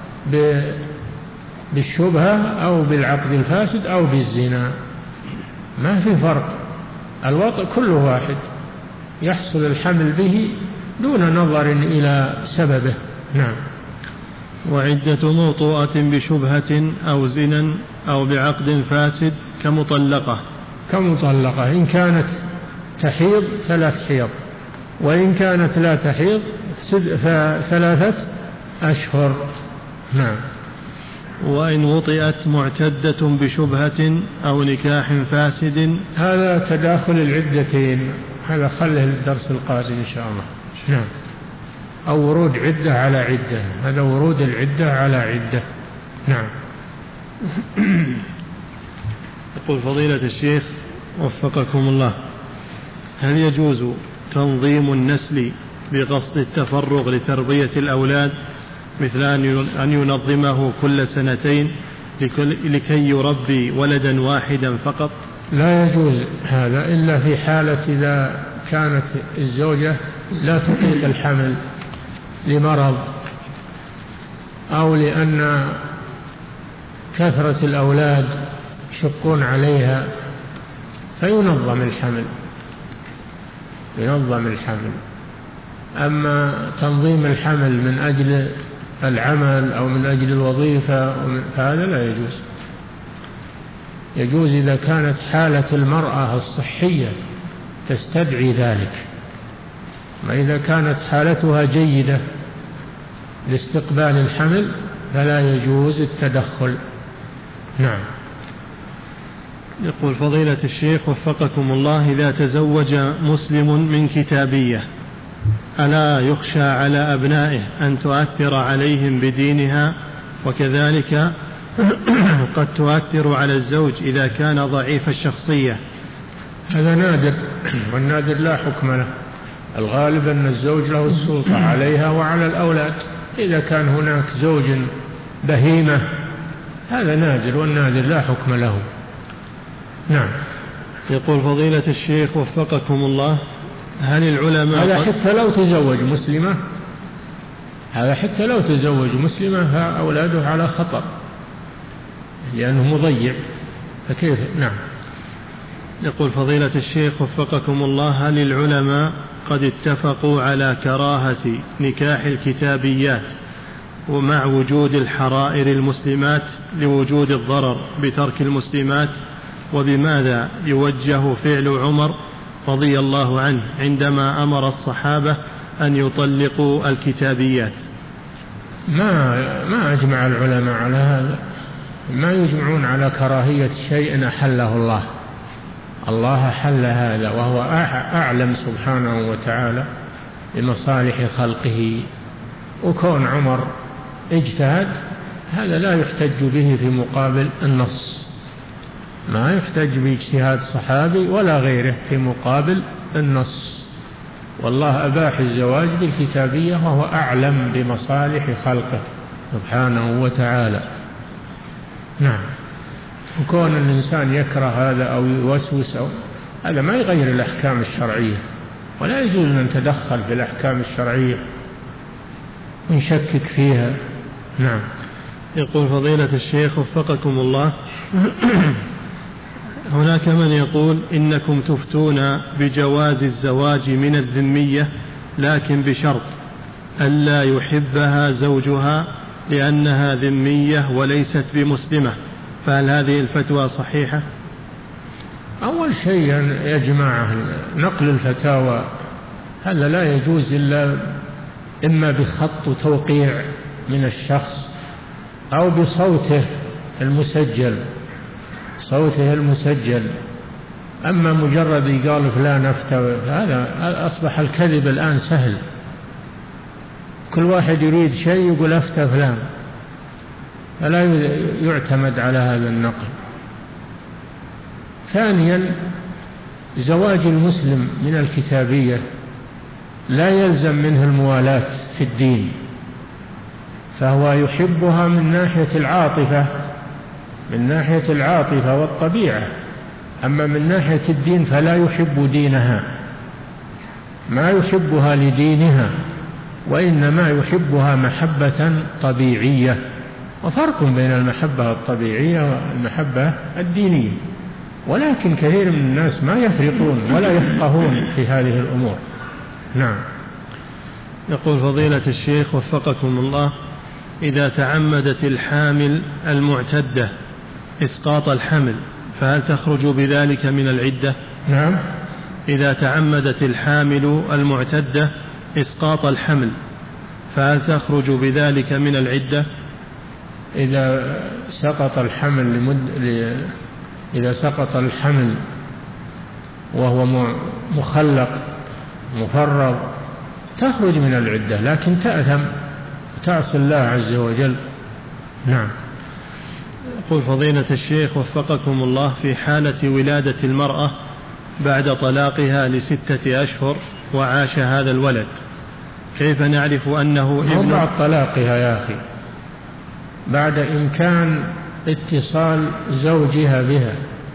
بالشبهة أو بالعقد الفاسد أو بالزنا، ما في فرق، الوطء كله واحد، يحصل الحمل به دون نظر إلى سببه. نعم. وعدة موطوءة بشبهة أو زنا أو بعقد فاسد كمطلقة. كمطلقة إن كانت تحيض ثلاث حيض، وإن كانت لا تحيض فثلاثة أشهر. نعم. وإن وطئت معتدة بشبهة أو نكاح فاسد. هذا تداخل العدتين، هذا خله للدرس القادم إن شاء الله. نعم. أو ورود عدة على عدة، هذا ورود العدة على عدة. نعم. يقول فضيلة الشيخ وفقكم الله، هل يجوز تنظيم النسل بقصد التفرغ لتربية الأولاد، مثل أن ينظمه كل سنتين لكي يربي ولدا واحدا فقط؟ لا يجوز هذا إلا في حالة إذا كانت الزوجة لا تطيق الحمل لمرض، أو لأن كثرة الأولاد يشقون عليها، فينظم الحمل، ينظم الحمل. أما تنظيم الحمل من أجل العمل أو من أجل الوظيفة فهذا لا يجوز. يجوز إذا كانت حالة المرأة الصحية تستدعي ذلك، ما إذا كانت حالتها جيدة لاستقبال الحمل فلا يجوز التدخل. نعم. يقول فضيلة الشيخ وفقكم الله، إذا تزوج مسلم من كتابية ألا يخشى على أبنائه أن تؤثر عليهم بدينها، وكذلك قد تؤثر على الزوج إذا كان ضعيف الشخصية؟ هذا نادر، والنادر لا حكم له. الغالب أن الزوج له السلطة عليها وعلى الأولاد. إذا كان هناك زوج بهيمة هذا نادر، والنادر لا حكم له. نعم. يقول فضيلة الشيخ وفقكم الله، هل العلماء هذا حتى لو تزوج مسلمة هذا حتى لو تزوج مسلمة أولاده على خطر لأنه مضيع، فكيف؟ نعم. يقول فضيلة الشيخ وفقكم الله، هل العلماء قد اتفقوا على كراهة نكاح الكتابيات ومع وجود الحرائر المسلمات لوجود الضرر بترك المسلمات؟ وبماذا يوجه فعل عمر رضي الله عنه عندما أمر الصحابة أن يطلقوا الكتابيات؟ ما ما أجمع العلماء على هذا، ما يجمعون على كراهية شيء أحله الله. الله حل هذا وهو أعلم سبحانه وتعالى بمصالح خلقه، وكون عمر اجتهد هذا لا يحتج به في مقابل النص، ما يحتج باجتهاد صحابي ولا غيره في مقابل النص. والله أباح الزواج بالكتابية وهو أعلم بمصالح خلقه سبحانه وتعالى. نعم. وكون الإنسان يكره هذا أو يوسوس أو هذا ما يغير الأحكام الشرعية، ولا يجوز أن نتدخل في الأحكام الشرعية ونشكك فيها. نعم. يقول فضيلة الشيخ وفقكم الله، هناك من يقول إنكم تفتون بجواز الزواج من الذمية لكن بشرط ألا يحبها زوجها لأنها ذمية وليست بمسلمة، فهل هذه الفتوى صحيحة؟ أول شيء يا جماعة نقل الفتاوى هذا لا يجوز إلا إما بخط وتوقيع من الشخص أو بصوته المسجل صوته المسجل. أما مجرد قال فلان أفتى، هذا أصبح الكذب الآن سهل، كل واحد يريد شيء يقول أفتى فلان، فلا يعتمد على هذا النقل. ثانيا زواج المسلم من الكتابية لا يلزم منه الموالاة في الدين، فهو يحبها من ناحية العاطفة من ناحية العاطفة والطبيعة، أما من ناحية الدين فلا يحب دينها، ما يحبها لدينها، وإنما يحبها محبة طبيعية. وفرق بين المحبة الطبيعية والمحبة الدينية، ولكن كثير من الناس ما يفرقون ولا يفقهون في هذه الأمور. نعم. يقول فضيلة الشيخ وفقكم الله، إذا تعمدت الحامل المعتدة إسقاط الحمل فهل تخرج بذلك من العدة؟ نعم. إذا تعمدت الحامل المعتدة إسقاط الحمل فهل تخرج بذلك من العدة؟ إذا سقط الحمل لمد... ل... إذا سقط الحمل وهو مخلق مفرغ تخرج من العدة، لكن تأثم تعصي الله عز وجل. نعم. يقول فضيلة الشيخ وفقكم الله، في حالة ولادة المرأة بعد طلاقها لستة أشهر وعاش هذا الولد، كيف نعرف أنه ابن؟ بعد طلاقها يا أخي، بعد إمكان اتصال زوجها بها،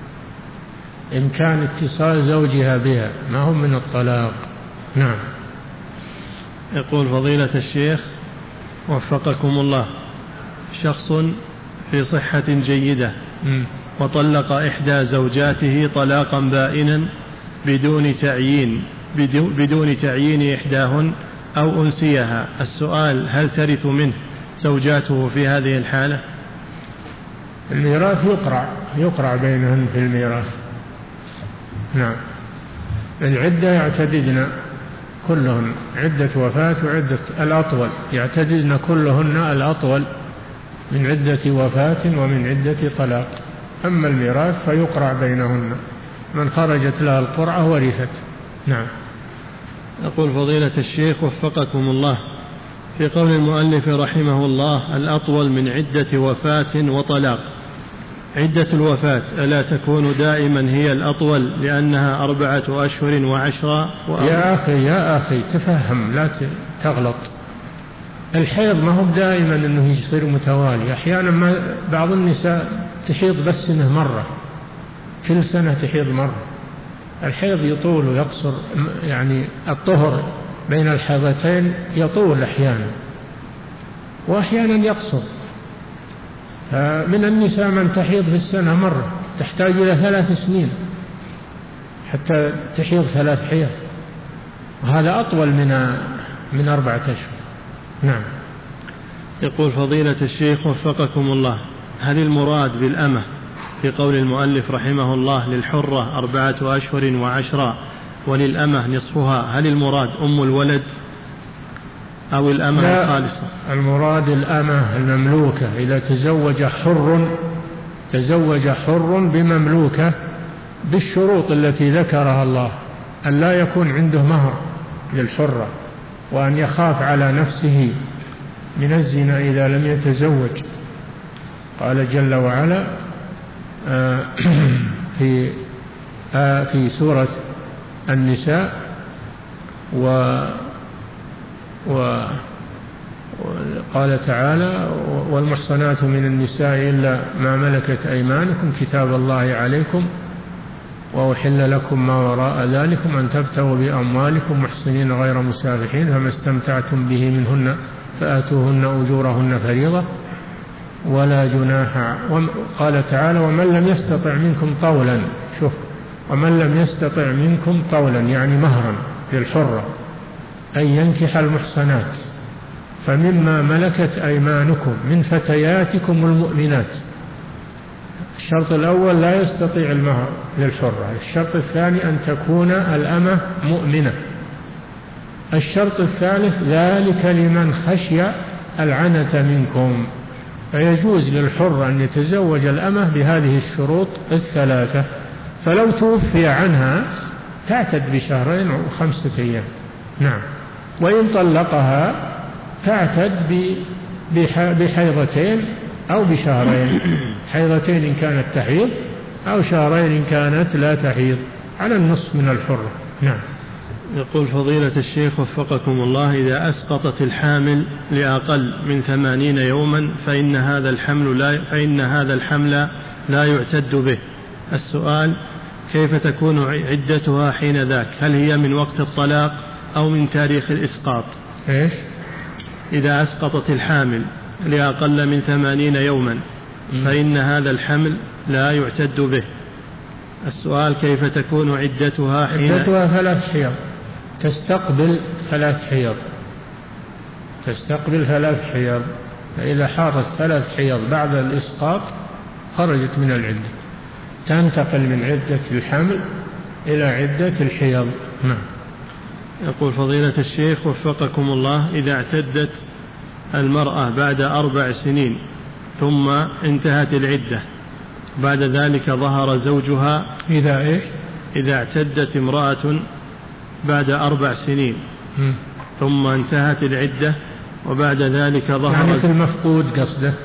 إمكان اتصال زوجها بها، ما هم من الطلاق. نعم. يقول فضيلة الشيخ وفقكم الله، شخص في صحة جيدة م. وطلق إحدى زوجاته طلاقا بائنا بدون تعيين بدون تعيين إحداهن أو أنسيها، السؤال هل ترث منه زوجاته في هذه الحالة؟ الميراث يقرع يقرع بينهن في الميراث. نعم. العدة يعتددن كلهن، عدة وفاة وعدة الأطول يعتددن كلهن الأطول من عدة وفاة ومن عدة طلاق. أما الميراث فيقرع بينهن، من خرجت لها القرعة ورثت. نعم. يقول فضيلة الشيخ وفقكم الله، في قول المؤلف رحمه الله الأطول من عدة وفاة وطلاق، عدة الوفاة ألا تكون دائما هي الأطول لأنها أربعة أشهر وعشرة؟ يا أخي يا أخي تفهم، لا تغلط. الحيض ما هو دائما أنه يصير متوالي، أحيانا ما بعض النساء تحيض بس سنة مرة، كل سنة تحيض مرة. الحيض يطول ويقصر، يعني الطهر بين الحيضتين يطول أحيانا وأحيانا يقصر. من النساء من تحيض في السنة مرة، تحتاج إلى ثلاث سنين حتى تحيض ثلاث حيض، وهذا أطول من من أربعة أشهر. نعم. يقول فضيلة الشيخ وفقكم الله، هل المراد بالأمة في قول المؤلف رحمه الله للحرة أربعة أشهر وعشرة وللأمة نصفها، هل المراد أم الولد أو الأمة الخالصة؟ المراد الأمة المملوكة، إذا تزوج حر تزوج حر بمملوكة بالشروط التي ذكرها الله، أن لا يكون عنده مهر للحرة، وأن يخاف على نفسه من الزنا إذا لم يتزوج. قال جل وعلا في في سورة النساء و وقال تعالى والمحصنات من النساء إلا ما ملكت أيمانكم كتاب الله عليكم وأحل لكم ما وراء ذلكم أن تبتغوا بأموالكم محصنين غير مسافحين فما استمتعتم به منهن فآتوهن أجورهن فريضة ولا جناح. قال تعالى ومن لم يستطع منكم طولا، شوف، ومن لم يستطع منكم طولا يعني مهرا للحرة أن ينكح المحصنات فمما ملكت أيمانكم من فتياتكم المؤمنات. الشرط الأول لا يستطيع المهر للحرة، الشرط الثاني أن تكون الأمة مؤمنة، الشرط الثالث ذلك لمن خشي العنة منكم. فيجوز للحرة أن يتزوج الأمة بهذه الشروط الثلاثة، فلو توفي عنها تعتد بشهرين وخمسة أيام. نعم. وإن طلقها تعتد بحيضتين أو بشهرين، حيضتين إن كانت تحيض أو شهرين إن كانت لا تحيض، على النصف من الحرة. نعم. يقول فضيلة الشيخ وفقكم الله، إذا أسقطت الحامل لأقل من ثمانين يوما فإن هذا الحمل لا فإن هذا الحمل لا يعتد به. السؤال كيف تكون عدتها حين ذاك؟ هل هي من وقت الطلاق أو من تاريخ الإسقاط؟ إيش؟ إذا أسقطت الحامل لأقل من ثمانين يوما فإن هذا الحمل لا يعتد به. السؤال كيف تكون عدتها حين عدتها ثلاث حيض، تستقبل ثلاث حيض تستقبل ثلاث حيض فإذا حاضت ثلاث حيض بعد الإسقاط خرجت من العدة، تنتقل من عدة الحمل إلى عدة الحيض. نعم. يقول فضيلة الشيخ وفقكم الله، إذا اعتدت المرأة بعد أربع سنين ثم انتهت العدة بعد ذلك ظهر زوجها، إذا إيش؟ إذا اعتدت امرأة بعد أربع سنين م. ثم انتهت العدة وبعد ذلك ظهر يعني في المفقود قصده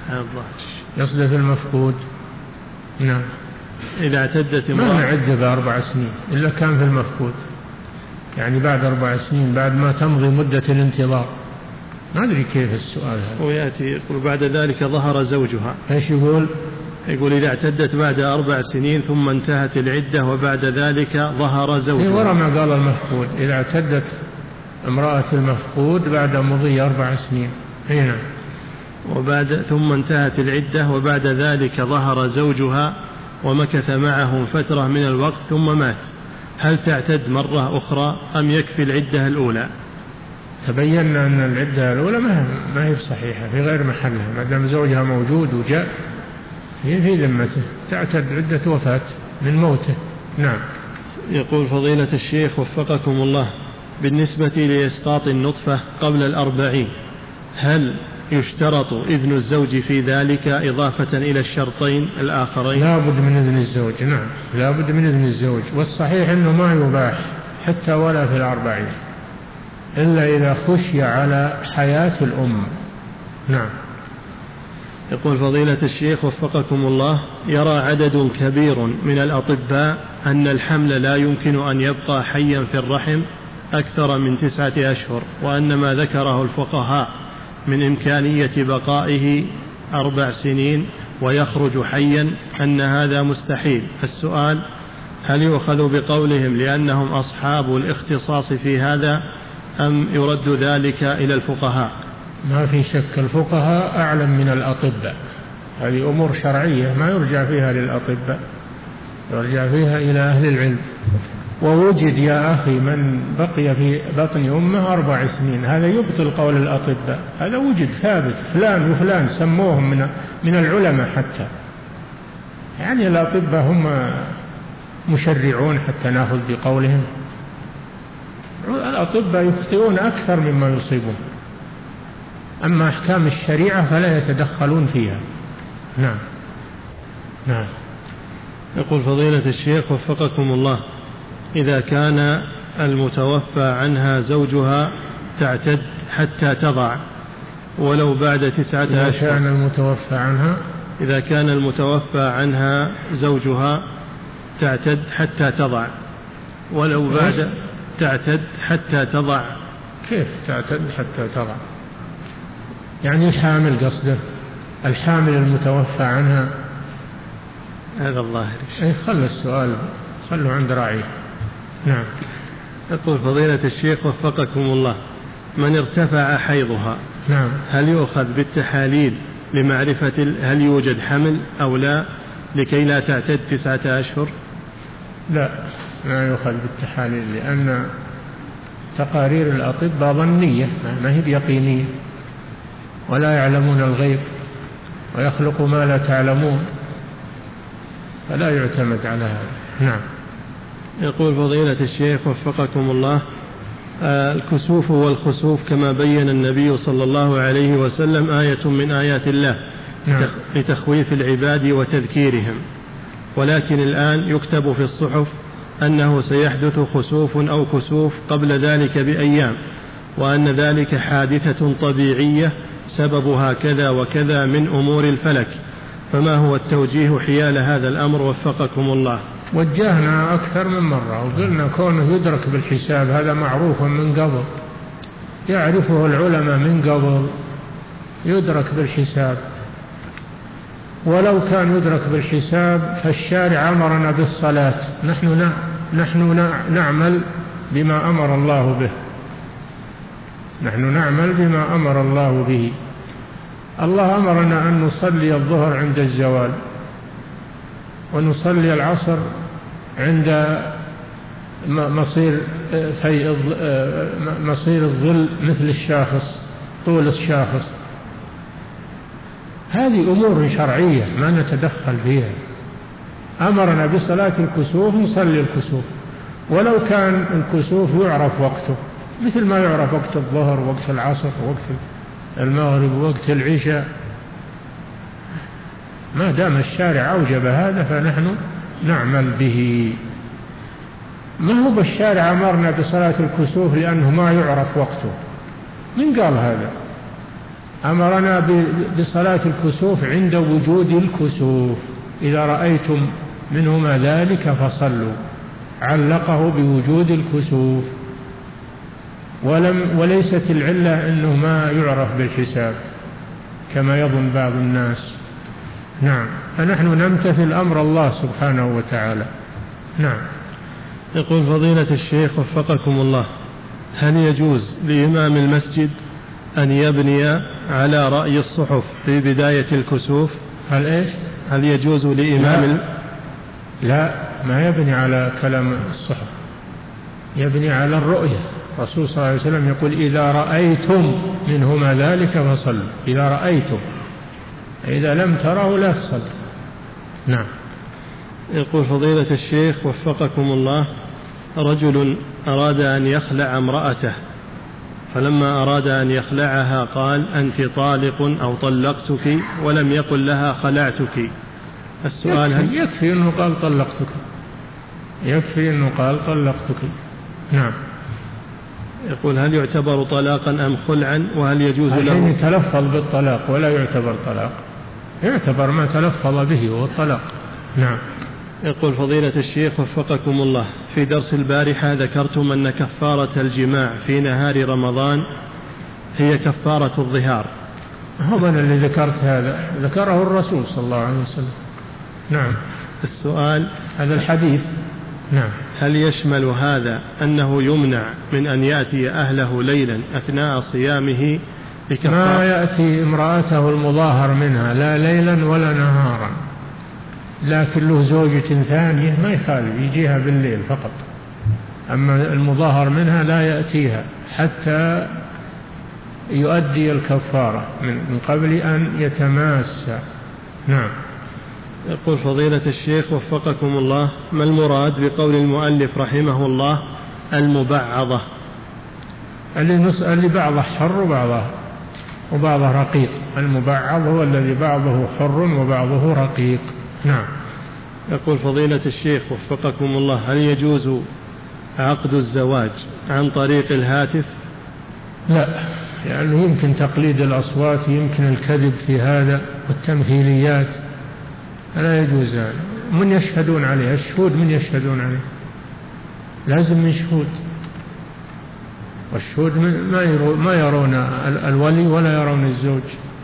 قصده في المفقود. نعم. إذا اعتدت امرأة ما نعد بأربع سنين إلا كان في المفقود، يعني بعد أربع سنين بعد ما تمضي مدة الانتظار. ما أدري كيف السؤال هذا. ويأتي يقول بعد ذلك ظهر زوجها. إيش يقول؟ يقول إذا اعتدت بعد أربع سنين ثم انتهت العدة وبعد ذلك ظهر زوجها. ورا ما قال المفقود، إذا اعتدت امرأة المفقود بعد مضي أربع سنين. هنا وبعد ثم انتهت العدة وبعد ذلك ظهر زوجها ومكث معهم فترة من الوقت ثم مات، هل تعتد مرة أخرى أم يكفي العدة الأولى؟ تبين أن العدة الأولى ما ما هي صحيحة، في غير محلها، ما دام زوجها موجود وجاء هي في ذمته، تعتد عدة وفاة من موته. نعم. يقول فضيلة الشيخ وفقكم الله، بالنسبة لإسقاط النطفة قبل الأربعين هل يشترط إذن الزوج في ذلك إضافة إلى الشرطين الآخرين؟ لا بد من إذن الزوج، نعم لا بد من إذن الزوج، والصحيح أنه ما يباح حتى ولا في الأربعين إلا إذا خشي على حياة الأم. نعم. يقول فضيلة الشيخ وفقكم الله، يرى عدد كبير من الأطباء أن الحمل لا يمكن أن يبقى حيا في الرحم أكثر من تسعة أشهر، وأن ما ذكره الفقهاء من إمكانية بقائه أربع سنين ويخرج حيا أن هذا مستحيل. السؤال: هل يؤخذ بقولهم لأنهم أصحاب الاختصاص في هذا، أم يرد ذلك إلى الفقهاء؟ ما في شك الفقهاء أعلم من الأطباء، هذه أمور شرعية ما يرجع فيها للأطباء، يرجع فيها إلى أهل العلم. ووجد يا أخي من بقي في بطن أمه أربع سنين، هذا يبطل قول الأطباء، هذا وجد ثابت، فلان وفلان سموهم من من العلماء حتى، يعني الأطباء هم مشرعون حتى نأخذ بقولهم؟ الأطباء يخطئون أكثر مما يصيبون، أما أحكام الشريعة فلا يتدخلون فيها. نعم. نعم. يقول فضيلة الشيخ وفقكم الله، إذا كان المتوفى عنها زوجها تعتد حتى تضع ولو بعد تسعة إذا أشهر كان المتوفى عنها إذا كان المتوفى عنها زوجها تعتد حتى تضع ولو بعد تعتد حتى تضع. كيف تعتد حتى تضع؟ يعني الحامل قصده، الحامل المتوفى عنها، هذا الظاهر. أي خلى السؤال صلوا عند راعيه. نعم. يقول فضيلة الشيخ وفقكم الله، من ارتفع حيضها نعم هل يؤخذ بالتحاليل لمعرفة هل يوجد حمل أو لا لكي لا تعتد تسعة أشهر؟ لا، ما يؤخذ بالتحاليل، لأن تقارير الأطباء ظنية ما هي بيقينية، ولا يعلمون الغيب ويخلق ما لا تعلمون، فلا يعتمد على هذا. نعم. يقول فضيلة الشيخ وفقكم الله، الكسوف والخسوف كما بين النبي صلى الله عليه وسلم آية من آيات الله نعم. لتخويف العباد وتذكيرهم، ولكن الآن يكتب في الصحف أنه سيحدث خسوف أو كسوف قبل ذلك بأيام، وأن ذلك حادثة طبيعية سببها كذا وكذا من أمور الفلك، فما هو التوجيه حيال هذا الأمر وفقكم الله؟ وجهنا أكثر من مرة وقلنا كونه يدرك بالحساب هذا معروف من قبل، يعرفه العلماء من قبل، يدرك بالحساب، ولو كان يدرك بالحساب فالشارع أمرنا بالصلاة، نحن نحن نعمل بما أمر الله به، نحن نعمل بما أمر الله به. الله أمرنا أن نصلي الظهر عند الزوال، ونصلي العصر عند مصير في مصير الظل مثل الشاخص، طول الشاخص. هذه أمور شرعية ما نتدخل فيها. أمرنا بصلاة الكسوف نصلي الكسوف، ولو كان الكسوف يعرف وقته مثل ما يعرف وقت الظهر ووقت العصر ووقت المغرب ووقت العشاء، ما دام الشارع أوجب هذا فنحن نعمل به. ما هو بالشارع أمرنا بصلاة الكسوف لأنه ما يعرف وقته، من قال هذا؟ أمرنا بصلاة الكسوف عند وجود الكسوف، إذا رأيتم منهما ذلك فصلوا، علقه بوجود الكسوف، ولم وليست العلة أنه ما يعرف بالحساب كما يظن بعض الناس. نعم. فنحن نمتثل أمر الله سبحانه وتعالى. نعم. يقول فضيلة الشيخ وفقكم الله، هل يجوز لإمام المسجد أن يبني على رأي الصحف في بداية الكسوف؟ هل إيش؟ هل يجوز لإمام لا. ال... لا، ما يبني على كلام الصحف، يبني على الرؤية. الرسول صلى الله عليه وسلم يقول إذا رأيتم منهما ذلك فصلوا، إذا رأيتم، إذا لم تروا لا تصلوا. نعم. يقول فضيلة الشيخ وفقكم الله، رجل أراد أن يخلع امرأته فلما أراد أن يخلعها قال أنت طالق أو طلقتك، ولم يقل لها خلعتك. السؤال يكفي, هل يكفي أنه قال طلقتك، يكفي أنه قال طلقتك. نعم. يقول هل يعتبر طلاقا أم خلعا، وهل يجوز له؟ الحين يتلفظ بالطلاق ولا يعتبر طلاق، يعتبر ما تلفظ به هو الطلاق. نعم. يقول فضيلة الشيخ وفقكم الله، في درس البارحة ذكرتم أن كفارة الجماع في نهار رمضان هي كفارة الظهار. هو أنا اللي ذكرت هذا، ذكره الرسول صلى الله عليه وسلم. نعم. السؤال هذا الحديث. نعم. هل يشمل هذا أنه يمنع من أن يأتي أهله ليلا أثناء صيامه بكفارة؟ ما يأتي امرأته المظاهر منها لا ليلا ولا نهارا، لكن له زوجة ثانية ما يخالف يجيها بالليل فقط، أما المظاهر منها لا يأتيها حتى يؤدي الكفارة من قبل أن يتماسى. نعم. يقول فضيلة الشيخ وفقكم الله، ما المراد بقول المؤلف رحمه الله المبعضة؟ اللي نسأل لبعضه حر وبعضه وبعضه رقيق. المبعض هو الذي بعضه حر وبعضه رقيق. نعم. يقول فضيلة الشيخ وفقكم الله، هل يجوز عقد الزواج عن طريق الهاتف؟ لا، لأنه يعني يمكن تقليد الأصوات، يمكن الكذب في هذا والتمثيليات، لا يجوز. من يشهدون عليه؟ الشهود من يشهدون عليه؟ لازم من شهود، والشهود ما يرون الولي ولا يرون الزوج،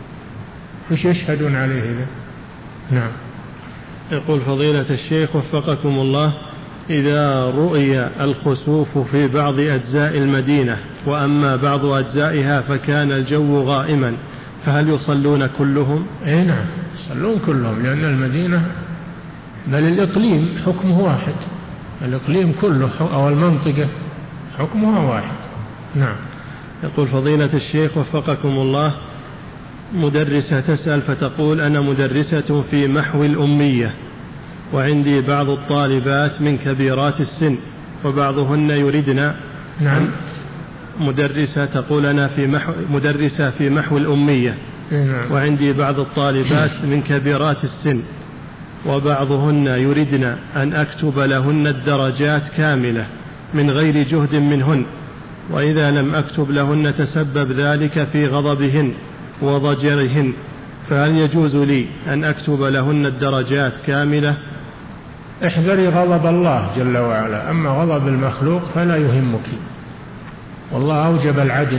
وش يشهدون عليه إذا؟ نعم. يقول فضيلة الشيخ وفقكم الله، إذا رؤي الخسوف في بعض أجزاء المدينة وأما بعض أجزائها فكان الجو غائما، فهل يصلون كلهم؟ اي نعم يصلون كلهم، لأن المدينة بل الإقليم حكمه واحد، الإقليم كله أو المنطقة حكمها واحد. نعم. يقول فضيلة الشيخ وفقكم الله، مدرسة تسأل فتقول أنا مدرسة في محو الأمية، وعندي بعض الطالبات من كبيرات السن وبعضهن يردن. نعم. مدرسة تقول أنا في محو مدرسة في محو الأمية. نعم. وعندي بعض الطالبات من كبيرات السن وبعضهن يردن أن أكتب لهن الدرجات كاملة من غير جهد منهن، وإذا لم أكتب لهن تسبب ذلك في غضبهن وضجرهن، فهل يجوز لي أن أكتب لهن الدرجات كاملة؟ احذري غضب الله جل وعلا، أما غضب المخلوق فلا يهمك، والله أوجب العدل،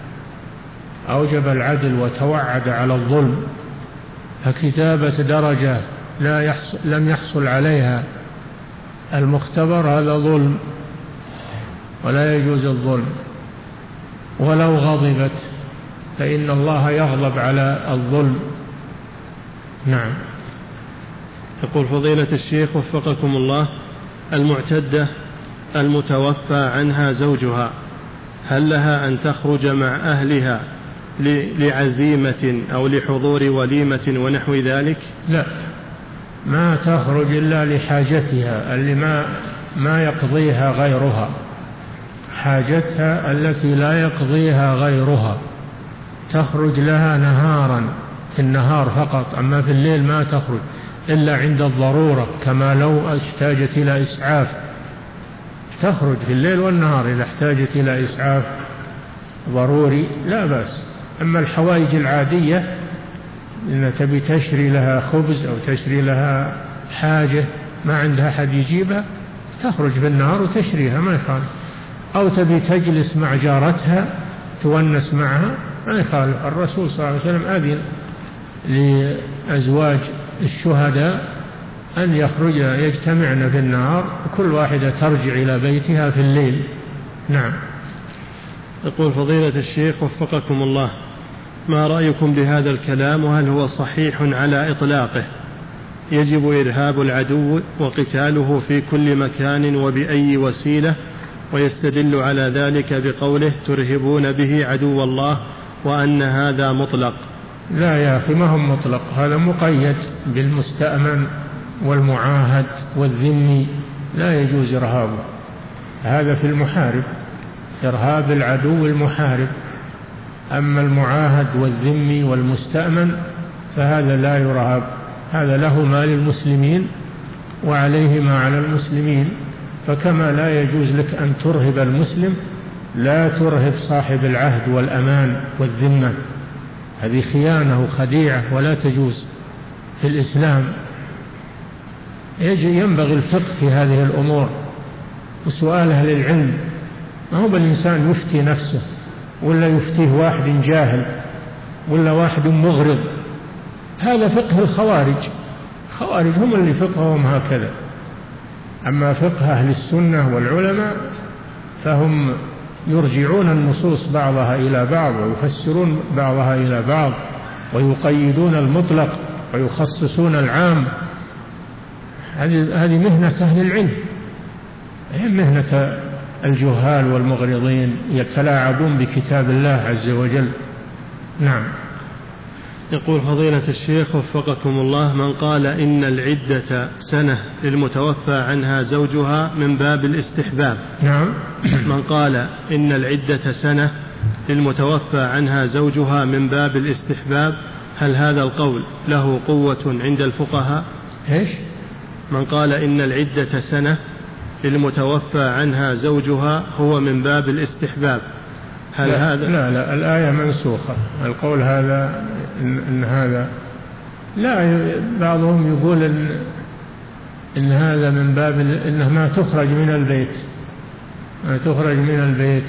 أوجب العدل وتوعد على الظلم، فكتابة درجة لا يحصل لم يحصل عليها المختبر هذا ظلم، ولا يجوز الظلم. ولو غضبت فإن الله يغضب على الظلم. نعم. يقول فضيلة الشيخ وفقكم الله، المعتدة المتوفى عنها زوجها هل لها أن تخرج مع أهلها لعزيمة أو لحضور وليمة ونحو ذلك؟ لا، ما تخرج إلا لحاجتها اللي ما ما يقضيها غيرها، حاجتها التي لا يقضيها غيرها تخرج لها نهارا، في النهار فقط، أما في الليل ما تخرج إلا عند الضرورة، كما لو احتاجت إلى إسعاف تخرج في الليل والنهار إذا احتاجت إلى إسعاف ضروري لا بأس. أما الحوائج العادية إن تبي تشري لها خبز أو تشري لها حاجة ما عندها حد يجيبها تخرج في النهار وتشريها ما يخالف، أو تبي تجلس مع جارتها تونس معها ما يخالف. الرسول صلى الله عليه وسلم أذن لأزواج الشهداء أن يخرج يجتمعن في النهار وكل واحدة ترجع إلى بيتها في الليل. نعم. يقول فضيلة الشيخ وفقكم الله، ما رأيكم بهذا الكلام وهل هو صحيح على إطلاقه؟ يجب إرهاب العدو وقتاله في كل مكان وبأي وسيلة، ويستدل على ذلك بقوله ترهبون به عدو الله، وأن هذا مطلق. لا يا أخي ما هو مطلق، هذا مقيد بالمستأمن والمعاهد والذمي، لا يجوز إرهابه، هذا في المحارب، إرهاب العدو المحارب. أما المعاهد والذمي والمستأمن فهذا لا يرهب، هذا له ما للمسلمين وعليه ما على المسلمين. فكما لا يجوز لك أن ترهب المسلم، لا ترهب صاحب العهد والأمان والذمة، هذه خيانة وخديعة ولا تجوز في الإسلام. يجي ينبغي الفقه في هذه الأمور وسؤال أهل العلم، ما هو بالإنسان يفتي نفسه ولا يفتيه واحد جاهل ولا واحد مغرض. هذا فقه الخوارج، الخوارج هم اللي فقههم هكذا. أما فقه أهل السنة والعلماء فهم يرجعون النصوص بعضها إلى بعض ويفسرون بعضها إلى بعض ويقيدون المطلق ويخصصون العام. هذه مهنة أهل العلم، هي مهنة الجهال والمغرضين يتلاعبون بكتاب الله عز وجل. نعم. يقول فضيلة الشيخ وفقكم الله: من قال إن العدة سنة للمتوفى عنها زوجها من باب الاستحباب. نعم. من قال إن العدة سنة للمتوفى عنها زوجها من باب الاستحباب، هل هذا القول له قوة عند الفقهاء؟ إيش؟ من قال إن العدة سنة للمتوفى عنها زوجها هو من باب الاستحباب، هل لا هذا؟ لا لا، الآية منسوخة. القول هذا إن, إن هذا لا، بعضهم يقول إن, إن هذا من باب إنه ما تخرج من البيت، ما تخرج من البيت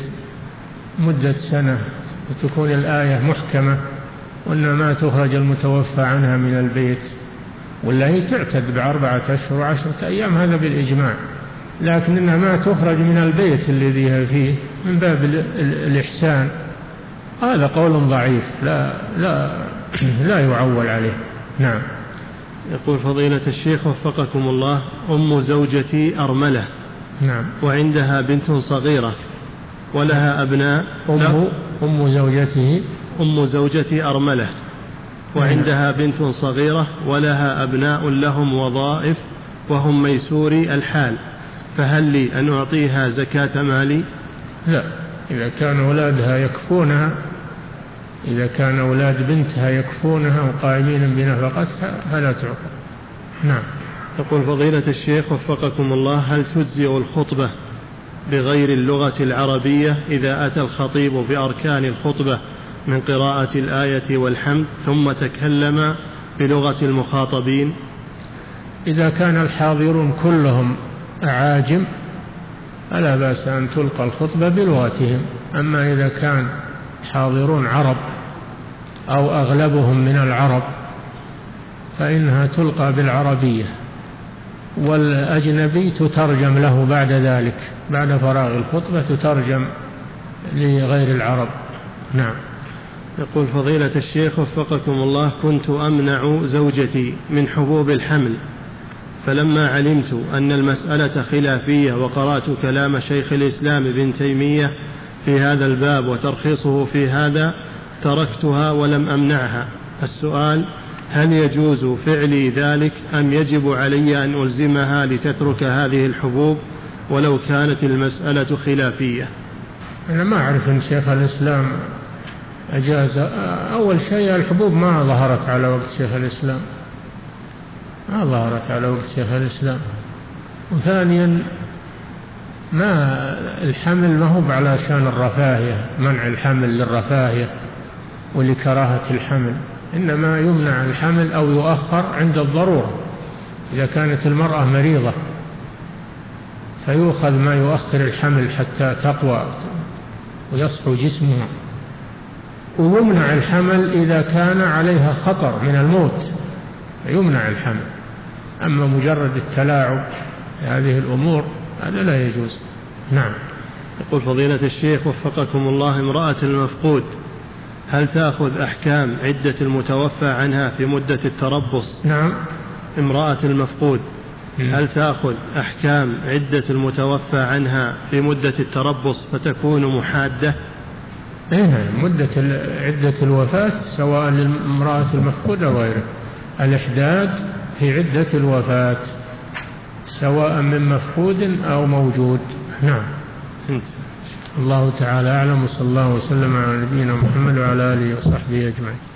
مدة سنة، وتكون الآية محكمة، وإن ما تخرج المتوفى عنها من البيت، ولا هي تعتد بأربعة أشهر وعشرة أيام، هذا بالإجماع. لكن إنها ما تخرج من البيت الذي هي فيه من باب الإحسان، هذا قول ضعيف لا لا لا يعول عليه. نعم. يقول فضيلة الشيخ وفقكم الله: أم زوجتي أرملة. نعم. وعندها بنت صغيرة ولها أبناء. أم أم زوجته أم زوجتي أرملة وعندها بنت صغيرة ولها أبناء لهم وظائف وهم ميسوري الحال، فهل لي أن أعطيها زكاة مالي؟ لا، إذا كان أولادها يكفونها، إذا كان أولاد بنتها يكفونها وقائمين بنفقتها فلا تعطى. نعم. يقول فضيلة الشيخ وفقكم الله: هل تجزئ الخطبة بغير اللغة العربية إذا أتى الخطيب بأركان الخطبة من قراءة الآية والحمد ثم تكلم بلغة المخاطبين؟ إذا كان الحاضرون كلهم أعاجم فلا بأس أن تلقى الخطبة بلغتهم. أما إذا كان حاضرون عرب أو أغلبهم من العرب فإنها تلقى بالعربية، والأجنبي تترجم له بعد ذلك، بعد فراغ الخطبة تترجم لغير العرب. نعم. يقول فضيلة الشيخ وفقكم الله: كنت أمنع زوجتي من حبوب الحمل، فلما علمت أن المسألة خلافية وقرأت كلام شيخ الإسلام ابن تيمية في هذا الباب وترخيصه في هذا تركتها ولم أمنعها. السؤال: هل يجوز فعلي ذلك أم يجب علي أن ألزمها لتترك هذه الحبوب ولو كانت المسألة خلافية؟ أنا ما أعرف أن شيخ الإسلام أجاز. أول شيء الحبوب ما ظهرت على وقت شيخ الإسلام، ما ظهرت على وقت شيخ الإسلام. وثانيا ما الحمل ما هو علشان الرفاهية، منع الحمل للرفاهية ولكراهة الحمل، إنما يمنع الحمل أو يؤخر عند الضرورة. إذا كانت المرأة مريضة فيؤخذ ما يؤخر الحمل حتى تقوى ويصحو جسمها، ويمنع الحمل إذا كان عليها خطر من الموت، يمنع الحمل. أما مجرد التلاعب هذه الأمور هذا لا يجوز. نعم. يقول فضيلة الشيخ وفقكم الله: امرأة المفقود هل تأخذ أحكام عدة المتوفى عنها في مدة التربص؟ نعم. امرأة المفقود هل تأخذ أحكام عدة المتوفى عنها في مدة التربص فتكون محادة؟ إيه، مدة عدة الوفاة سواء للمرأة المفقود أو غيره، الإحداد في عدة الوفاة سواء من مفقود أو موجود. نعم. انت. الله تعالى أعلم، وصلى الله وسلم على نبينا محمد وعلى آله وصحبه أجمعين.